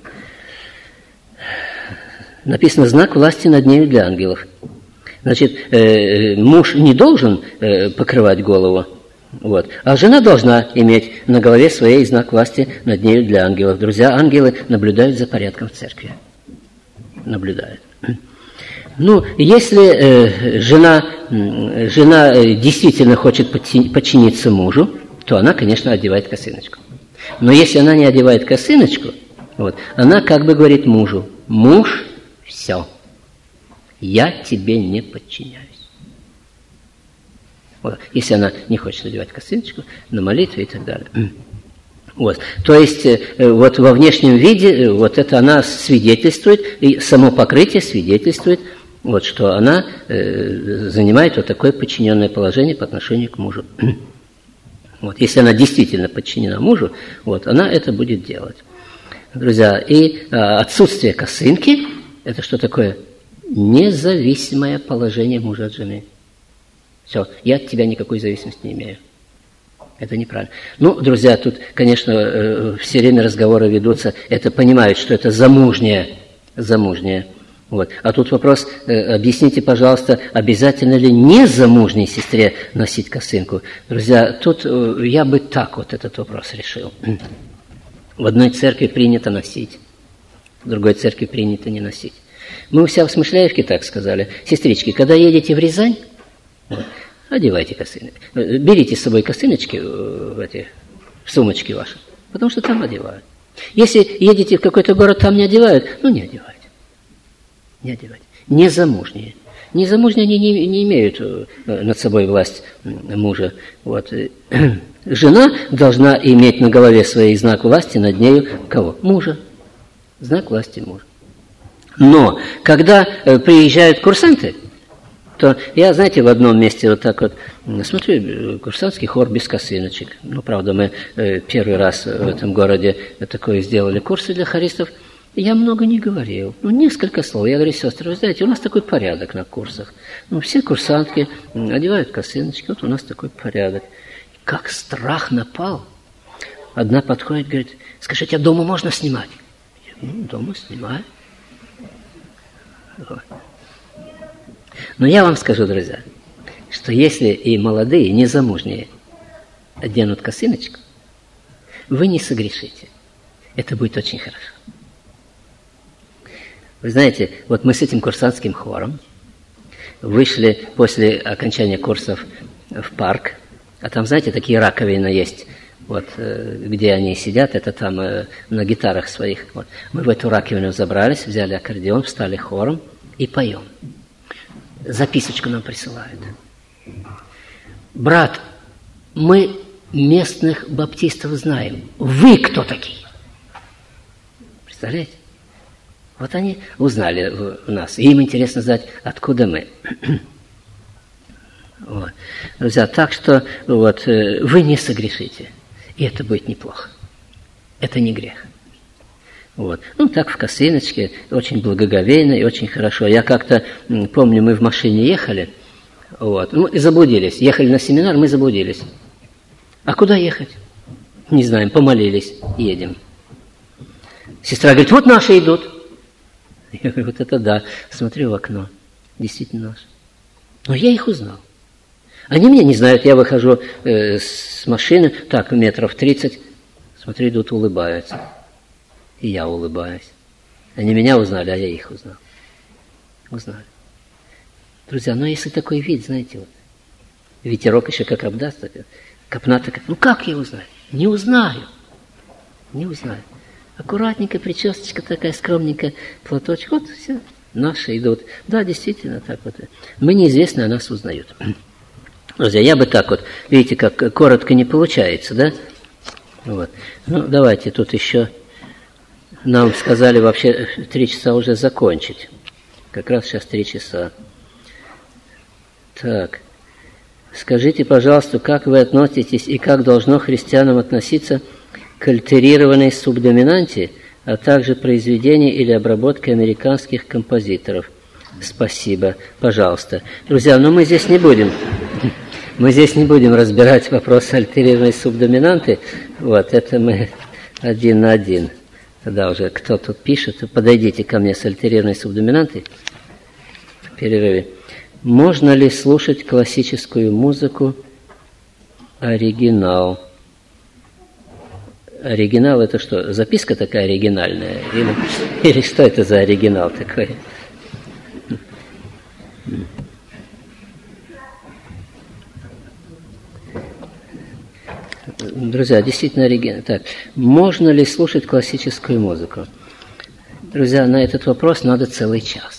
Написано знак власти над нею для ангелов. Значит, э, муж не должен э, покрывать голову, вот, а жена должна иметь на голове своей знак власти над нею для ангелов. Друзья, ангелы наблюдают за порядком в церкви. Наблюдают. Ну, если э, жена, жена действительно хочет подчиниться мужу, то она, конечно, одевает косыночку. Но если она не одевает косыночку, вот, она как бы говорит мужу: муж, все, я тебе не подчиняюсь. Вот, если она не хочет одевать косыночку, на молитве и так далее. Вот. То есть, вот во внешнем виде, вот это она свидетельствует, и само покрытие свидетельствует, вот, что она э, занимает вот такое подчиненное положение по отношению к мужу. Вот. Если она действительно подчинена мужу, вот, она это будет делать. Друзья, и э, отсутствие косынки – это что такое? Независимое положение мужа от жены. Все, я от тебя никакой зависимости не имею. Это неправильно. Ну, друзья, тут, конечно, все время разговоры ведутся, это понимают, что это замужнее, замужнее. Вот. А тут вопрос, объясните, пожалуйста, обязательно ли незамужней сестре носить косынку? Друзья, тут я бы так вот этот вопрос решил. В одной церкви принято носить, в другой церкви принято не носить. Мы у себя в Смышляевке так сказали: сестрички, когда едете в Рязань, вот, одевайте косыночки. Берите с собой косыночки в эти в сумочки ваши, потому что там одевают. Если едете в какой-то город, там не одевают, ну не одевайте. Не одевайте. Незамужние. Незамужние они не, не имеют над собой власть мужа. Вот. Жена должна иметь на голове своей знак власти над нею кого? Мужа. Знак власти мужа. Но когда приезжают курсанты, то я, знаете, в одном месте вот так вот смотрю, курсантский хор без косыночек. Ну, правда, мы первый раз в этом городе такое сделали курсы для хористов. Я много не говорил, ну, несколько слов. Я говорю: сестры, вы знаете, у нас такой порядок на курсах. Ну, все курсантки одевают косыночки, вот у нас такой порядок. Как страх напал. Одна подходит, говорит: скажите, а дома можно снимать? Я говорю: ну, дома снимаю. Но я вам скажу, друзья, что если и молодые, и незамужние оденут косыночку, вы не согрешите. Это будет очень хорошо. Вы знаете, вот мы с этим курсантским хором вышли после окончания курсов в парк, а там, знаете, такие раковины есть, вот, где они сидят, это там на гитарах своих. Вот. Мы в эту раковину забрались, взяли аккордеон, встали хором и поем. Записочку нам присылают. Брат, мы местных баптистов знаем. Вы кто такие? Представляете? Вот они узнали нас. И им интересно знать, откуда мы. Вот. Друзья, так что вот, вы не согрешите. И это будет неплохо. Это не грех. Вот. Ну, так в косыночке, очень благоговейно и очень хорошо. Я как-то, помню, мы в машине ехали, вот, ну, и заблудились. Ехали на семинар, мы заблудились. А куда ехать? Не знаем, помолились, едем. Сестра говорит, вот наши идут. Я говорю, вот это да. Смотрю в окно. Действительно наши. Но я их узнал. Они меня не знают. Я выхожу э, с машины, так, метров тридцать. Смотрю, идут, улыбаются. И я улыбаюсь. Они меня узнали, а я их узнал. Узнали. Друзья, ну если такой вид, знаете, вот, ветерок еще как обдаст, так, копна такая, ну как я узнаю? Не узнаю. Не узнаю. Аккуратненько, причесочка такая скромненькая, платочек, вот все, наши идут. Да, действительно, так вот. Мы неизвестны, а нас узнают. Друзья, я бы так вот, видите, как коротко не получается, да? Вот. Ну, давайте тут еще, нам сказали вообще три часа уже закончить. Как раз сейчас три часа. Так, скажите, пожалуйста, как вы относитесь и как должно христианам относиться к альтерированной субдоминанте, а также произведению или обработке американских композиторов? Спасибо, пожалуйста. Друзья, но мы здесь не будем, мы здесь не будем разбирать вопрос альтерированной субдоминанты. Вот, это мы один на один. Тогда уже кто тут пишет, подойдите ко мне с альтерированной субдоминантой в перерыве. Можно ли слушать классическую музыку оригинал? Оригинал это что? Записка такая оригинальная? Или, или что это за оригинал такой? Друзья, действительно оригинал. Так, можно ли слушать классическую музыку? Друзья, на этот вопрос надо целый час.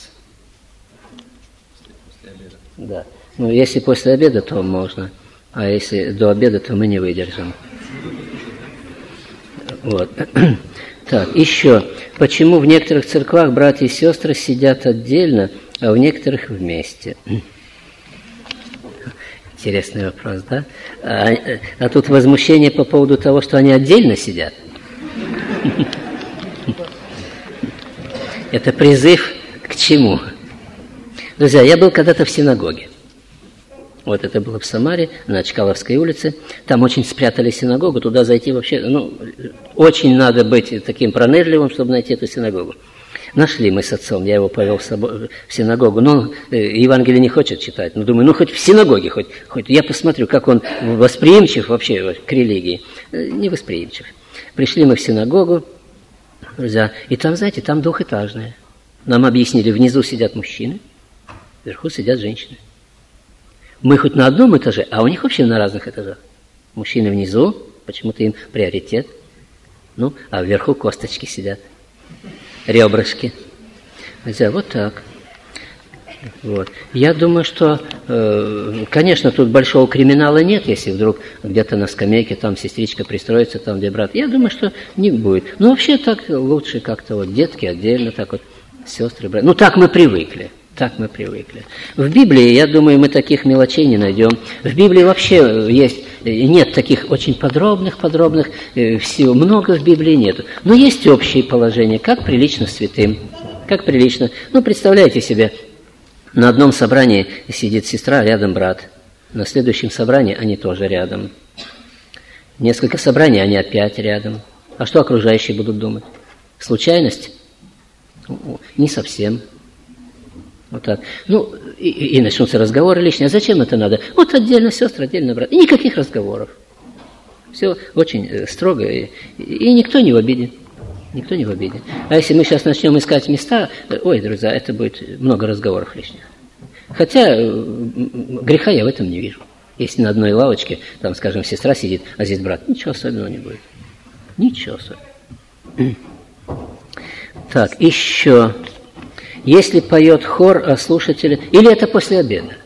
Да. Ну, если после обеда, то можно. А если до обеда, то мы не выдержим. Вот. Так, еще. Почему в некоторых церквах братья и сестры сидят отдельно, а в некоторых вместе? Интересный вопрос, да? А, а тут возмущение по поводу того, что они отдельно сидят. Это призыв к чему? Друзья, я был когда-то в синагоге. Вот это было в Самаре, на Чкаловской улице. Там очень спрятали синагогу, туда зайти вообще, ну, очень надо быть таким пронырливым, чтобы найти эту синагогу. Нашли мы с отцом, я его повел в, собой, в синагогу. Но э, Евангелие не хочет читать. Но думаю, ну хоть в синагоге, хоть, хоть я посмотрю, как он восприимчив вообще к религии. Э, не восприимчив. Пришли мы в синагогу, друзья, и там, знаете, там двухэтажная. Нам объяснили, внизу сидят мужчины, вверху сидят женщины. Мы хоть на одном этаже, а у них вообще на разных этажах. Мужчины внизу, почему-то им приоритет. Ну, а вверху косточки сидят. Ребрышки. Друзья, вот так. Вот. Я думаю, что, э, конечно, тут большого криминала нет, если вдруг где-то на скамейке там сестричка пристроится, там где брат. Я думаю, что не будет. Но вообще так лучше как-то вот детки отдельно, так вот сестры, братья. Ну, так мы привыкли. Так мы привыкли. В Библии, я думаю, мы таких мелочей не найдем. В Библии вообще есть, нет таких очень подробных, подробных, всего много в Библии нету. Но есть общие положения, как прилично святым, как прилично. Ну, представляете себе, на одном собрании сидит сестра, рядом брат. На следующем собрании они тоже рядом. Несколько собраний, они опять рядом. А что окружающие будут думать? Случайность? Не совсем. Вот так. Ну, и, и начнутся разговоры лишние. А зачем это надо? Вот отдельно сестры, отдельно брат. И никаких разговоров. Все очень строго, и, и никто не в обиде. Никто не в обиде. А если мы сейчас начнем искать места, ой, друзья, это будет много разговоров лишних. Хотя греха я в этом не вижу. Если на одной лавочке, там, скажем, сестра сидит, а здесь брат, ничего особенного не будет. Ничего особенного. Так, еще. Если поет хор, а слушатели... Или это после обеда?